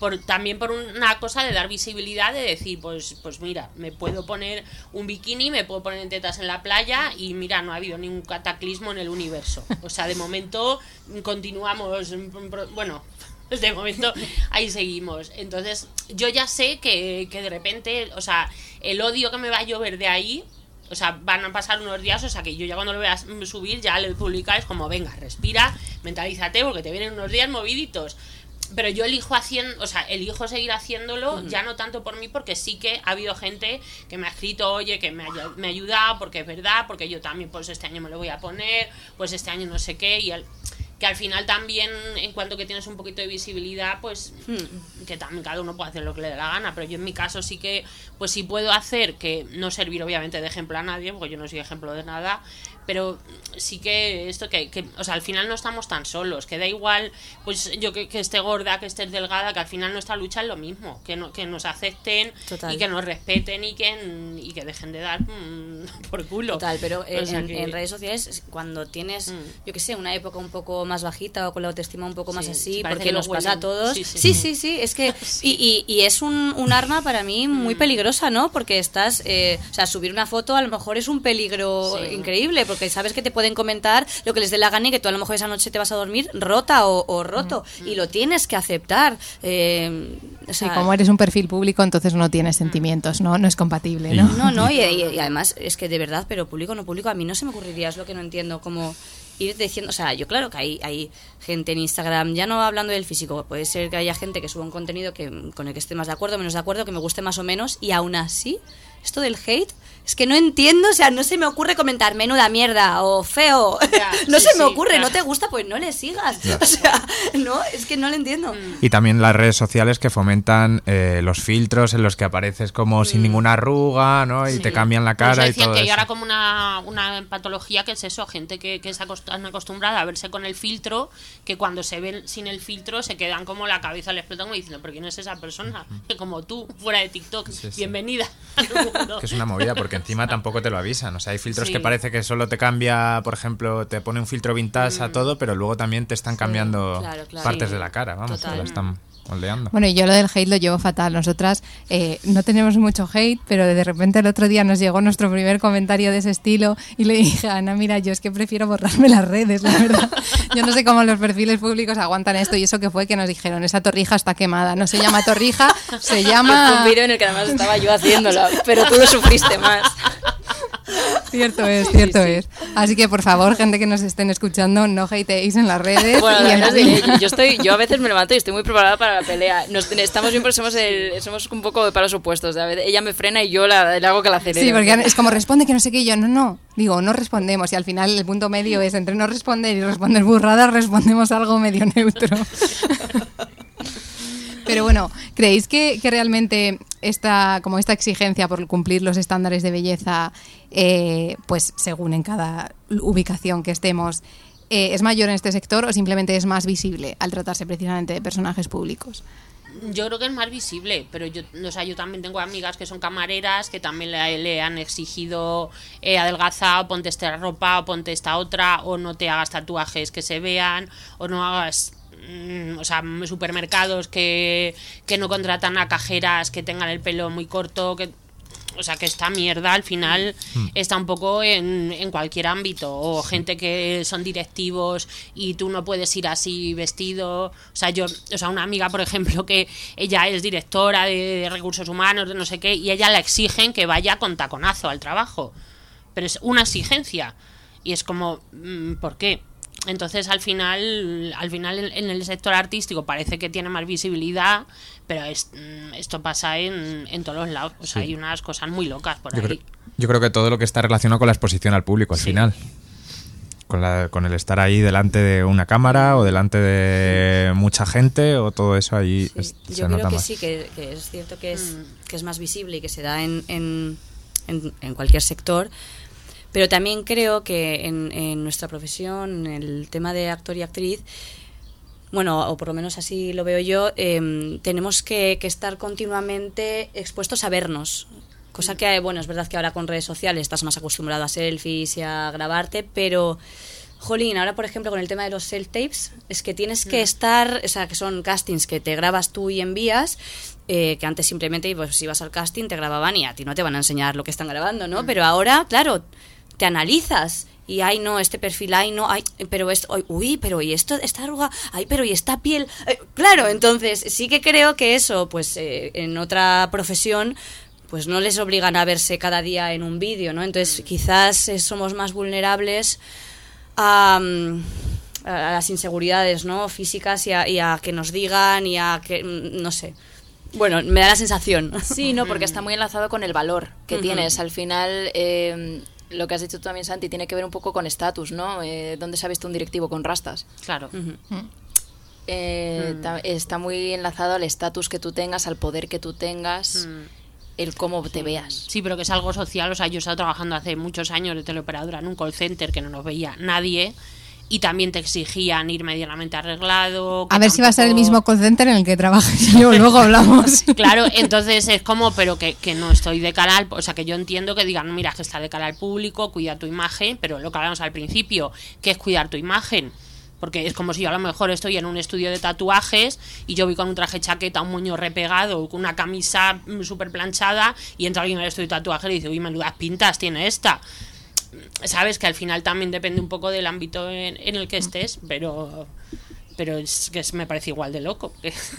por también por una cosa de dar visibilidad, de decir, pues pues mira, me puedo poner un bikini, me puedo poner en tetas en la playa y mira, no ha habido ningún cataclismo en el universo. O sea, de momento continuamos, bueno, de momento ahí seguimos. Entonces yo ya sé que, que de repente, o sea, el odio que me va a llover de ahí, o sea, van a pasar unos días, o sea, que yo ya cuando lo veas subir ya le publicáis como, venga, respira, mentalízate, porque te vienen unos días moviditos. Pero yo elijo haciendo, o sea, elijo seguir haciéndolo, uh-huh. ya no tanto por mí, porque sí que ha habido gente que me ha escrito, oye, que me ha, me ha ayudado, porque es verdad, porque yo también, pues este año me lo voy a poner, pues este año no sé qué, y el, que al final también, en cuanto que tienes un poquito de visibilidad, pues hmm. que también cada uno puede hacer lo que le dé la gana, pero yo en mi caso sí que, pues sí puedo hacer, que no servir obviamente de ejemplo a nadie, porque yo no soy ejemplo de nada, pero sí que esto que, que o sea, al final no estamos tan solos, que da igual, pues yo que, que esté gorda, que estés delgada, que al final nuestra lucha es lo mismo, que no, que nos acepten Total. Y que nos respeten y que, y que dejen de dar mmm, por culo. Total, pero o sea en, que... en redes sociales, cuando tienes, mm. yo que sé, una época un poco más bajita o con la autoestima un poco más sí, así, porque nos pasa a todos. Sí, sí, sí, sí, sí es que, sí. y, y, y es un, un arma para mí muy mm. peligrosa, ¿no? Porque estás, eh, o sea, subir una foto a lo mejor es un peligro sí. increíble, porque sabes que te pueden comentar lo que les dé la gana y que tú a lo mejor esa noche te vas a dormir rota o, o roto mm. y lo tienes que aceptar. Eh, o sea, sí, como eres un perfil público, entonces no tienes sentimientos, ¿no? No es compatible, ¿no? No, no, y, y, y además es que de verdad, pero público o no público, a mí no se me ocurriría, es lo que no entiendo, como ir diciendo, o sea, yo claro que hay, hay gente en Instagram, ya no hablando del físico, puede ser que haya gente que suba un contenido que con el que esté más de acuerdo, menos de acuerdo, que me guste más o menos, y aún así, esto del hate, es que no entiendo, o sea, no se me ocurre comentar menuda mierda o feo, ya, no sí, se me ocurre, sí, no te gusta, pues no le sigas, ya. O sea, no, es que no lo entiendo. Y también las redes sociales que fomentan eh, los filtros en los que apareces como mm. sin ninguna arruga, ¿no? Y sí. te cambian la cara y todo que eso. hay ahora como una, una patología que es eso, gente que, que está acostumbrada a verse con el filtro, que cuando se ven sin el filtro se quedan como la cabeza le explota como diciendo, ¿pero quién es esa persona? Que como tú, fuera de TikTok, sí, sí. bienvenida al mundo. Que es una movida, porque encima tampoco te lo avisan. O sea, hay filtros sí. que parece que solo te cambia, por ejemplo, te pone un filtro vintage mm. a todo, pero luego también te están cambiando sí, claro, claro. partes sí. de la cara, vamos, Total. que la están moldeando. Bueno, y yo lo del hate lo llevo fatal. Nosotras eh, no tenemos mucho hate, pero de repente el otro día nos llegó nuestro primer comentario de ese estilo y le dije a Ana, mira, yo es que prefiero borrarme las redes, la verdad. Yo no sé cómo los perfiles públicos aguantan esto, y eso que fue que nos dijeron, esa torrija está quemada. No se llama torrija, se llama... Un vídeo en el que además estaba yo haciéndolo, pero tú lo sufriste más. Cierto es, cierto sí, sí. es. Así que, por favor, gente que nos estén escuchando, no hateéis en las redes. Bueno, y en las de, yo, estoy, yo a veces me levanto y estoy muy preparada para la pelea. Nos, estamos bien porque somos, el, somos un poco para los opuestos. A veces ella me frena y yo la, le hago que la acelere. Sí, porque es como responde que no sé qué, y yo no, no. Digo, no respondemos, y al final el punto medio es entre no responder y responder burradas, respondemos algo medio neutro. Pero bueno, ¿creéis que, que realmente esta, como esta exigencia por cumplir los estándares de belleza, eh, pues según en cada ubicación que estemos, eh, es mayor en este sector o simplemente es más visible al tratarse precisamente de personajes públicos? Yo creo que es más visible, pero yo, o sea, yo también tengo amigas que son camareras que también le, le han exigido eh, adelgaza, o ponte esta ropa, o ponte esta otra, o no te hagas tatuajes que se vean, o no hagas... o sea, supermercados que, que no contratan a cajeras que tengan el pelo muy corto, que, o sea, que esta mierda al final mm. está un poco en, en cualquier ámbito, o sí. gente que son directivos y tú no puedes ir así vestido, o sea, yo, o sea, una amiga, por ejemplo, que ella es directora de, de recursos humanos, de no sé qué, y ella la exigen que vaya con taconazo al trabajo, pero es una exigencia, y es como, ¿por qué? Entonces al final al final en el sector artístico parece que tiene más visibilidad, pero es, esto pasa en, en todos los lados, o sea, sí. hay unas cosas muy locas por yo ahí. Creo, yo creo que todo lo que está relacionado con la exposición al público al sí. final, con, la, con el estar ahí delante de una cámara o delante de mucha gente, o todo eso ahí sí. es, yo se creo nota que más. sí, que, que es cierto que es, mm. que es más visible y que se da en, en, en, en cualquier sector. Pero también creo que en, en nuestra profesión, en el tema de actor y actriz, bueno, o por lo menos así lo veo yo, eh, tenemos que, que estar continuamente expuestos a vernos. Cosa que, bueno, es verdad que ahora con redes sociales estás más acostumbrado a selfies y a grabarte, pero, jolín, ahora por ejemplo con el tema de los self-tapes, es que tienes que estar, o sea, que son castings que te grabas tú y envías, eh, que antes simplemente pues, ibas al casting, te grababan y a ti no te van a enseñar lo que están grabando, ¿no? Pero ahora, claro, te analizas y ay no, este perfil, ay no, ay, pero esto, uy, pero y esto, esta arruga, ay, pero y esta piel, eh, claro, entonces sí que creo que eso, pues eh, en otra profesión pues no les obligan a verse cada día en un vídeo, ¿no? Entonces quizás eh, somos más vulnerables a, a las inseguridades, ¿no? Físicas y a, y a que nos digan y a que, no sé. Bueno, me da la sensación. Sí, no, porque está muy enlazado con el valor que Uh-huh. tienes. Al final, eh, lo que has dicho tú también, Santi, tiene que ver un poco con estatus, ¿no? Eh, ¿Dónde se ha visto un directivo con rastas? Claro. Uh-huh. Eh, Mm. ta- está muy enlazado al estatus que tú tengas, al poder que tú tengas, Mm. el cómo te veas. Sí, pero que es algo social. O sea, yo he estado trabajando hace muchos años de teleoperadora en un call center que no nos veía nadie y también te exigían ir medianamente arreglado. que A ver si va a ser el tampoco- mismo call center en el que trabajes y luego, luego hablamos. Claro, entonces es como, pero que, que no estoy de cara al... O sea, que yo entiendo que digan, mira, que está de cara al público, cuida tu imagen, pero lo que hablamos al principio, que es cuidar tu imagen. Porque es como si yo a lo mejor estoy en un estudio de tatuajes y yo voy con un traje chaqueta, un moño repegado, con una camisa súper planchada y entra alguien al estudio de tatuajes y dice, uy, menudas pintas tiene esta. Sabes que al final también depende un poco del ámbito en, en el que estés, pero pero es que es- me parece igual de loco.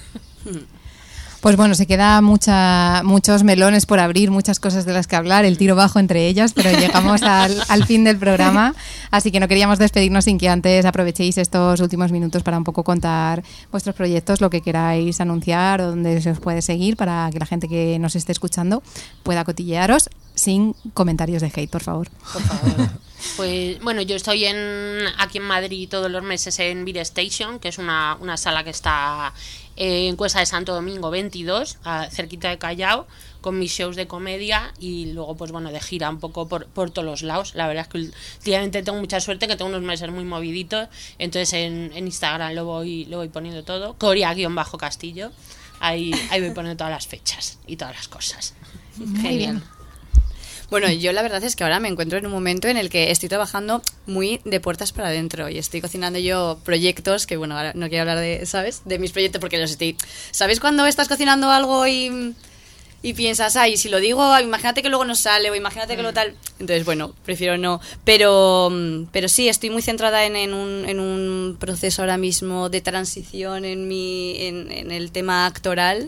Pues bueno, se queda mucha, muchos melones por abrir, muchas cosas de las que hablar, el tiro bajo entre ellas, pero llegamos al, al fin del programa, así que no queríamos despedirnos sin que antes aprovechéis estos últimos minutos para un poco contar vuestros proyectos, lo que queráis anunciar o dónde se os puede seguir para que la gente que nos esté escuchando pueda cotillearos sin comentarios de hate, por favor. Por favor. Pues bueno, yo estoy en aquí en Madrid todos los meses en Beer Station, que es una, una sala que está eh, en Cuesta de Santo Domingo veintidós, a- cerquita de Callao, con mis shows de comedia y luego pues bueno, de gira un poco por, por todos los lados. La verdad es que últimamente tengo mucha suerte, que tengo unos meses muy moviditos, entonces en, en Instagram lo voy, lo voy poniendo todo, Coria-Castillo, ahí, ahí voy poniendo todas las fechas y todas las cosas. Muy bien. Bueno, yo la verdad es que ahora me encuentro en un momento en el que estoy trabajando muy de puertas para adentro y estoy cocinando yo proyectos que, bueno, ahora no quiero hablar de, ¿sabes? De mis proyectos porque los estoy... ¿Sabes cuando estás cocinando algo y, y piensas, ay, si lo digo, imagínate que luego no sale o imagínate que lo tal... Entonces, bueno, prefiero no. Pero, pero sí, estoy muy centrada en, en, un, en un proceso ahora mismo de transición en, mi, en, en el tema actoral,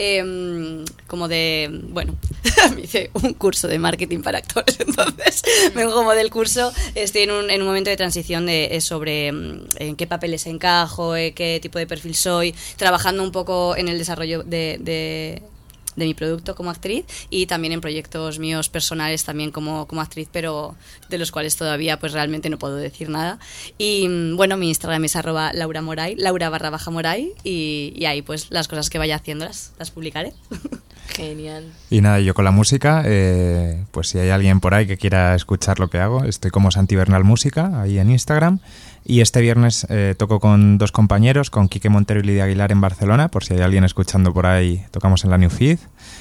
eh, como de, bueno, me hice un curso de marketing para actores, entonces me como del curso, estoy en un, en un momento de transición de, eh, sobre mm, en qué papeles encajo, eh, qué tipo de perfil soy, trabajando un poco en el desarrollo de... de de mi producto como actriz y también en proyectos míos personales también como, como actriz, pero de los cuales todavía pues realmente no puedo decir nada. Y bueno, mi Instagram es arroba Laura Moray, Laura barra baja Moray y, y ahí pues las cosas que vaya haciendo las, las publicaré. Genial. Y nada, yo con la música, eh, pues si hay alguien por ahí que quiera escuchar lo que hago, estoy como Santi Bernal Música, ahí en Instagram. Y este viernes eh, toco con dos compañeros, con Quique Montero y Lidia Aguilar en Barcelona, por si hay alguien escuchando por ahí, tocamos en la New Feed.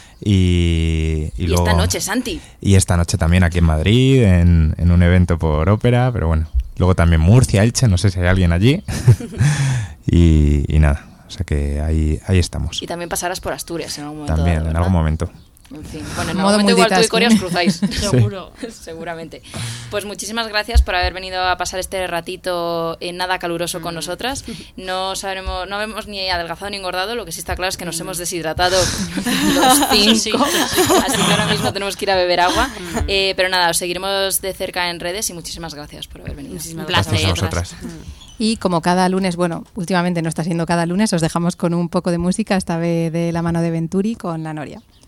Y, y, Y, luego, esta noche, Santi. Y esta noche también aquí en Madrid, en, en un evento por ópera, pero bueno, luego también Murcia, Elche, no sé si hay alguien allí. y, y nada, o sea que ahí, ahí estamos. Y también pasarás por Asturias en algún momento. También, dado, en ¿verdad? algún momento. En fin, bueno, en Modo algún momento igual tú y Coria os multitasking. cruzáis. Seguro. Seguramente. Pues muchísimas gracias por haber venido a pasar este ratito en nada caluroso con nosotras. No sabremos, no hemos ni adelgazado ni engordado, lo que sí está claro es que nos hemos deshidratado los cinco, Sí. así que ahora mismo tenemos que ir a beber agua. Eh, pero nada, os seguiremos de cerca en redes y muchísimas gracias por haber venido. Muchísimas Un placer. Gracias a vosotras. Y como cada lunes, bueno, últimamente no está siendo cada lunes, os dejamos con un poco de música, esta vez de la mano de Venturi con La Noria.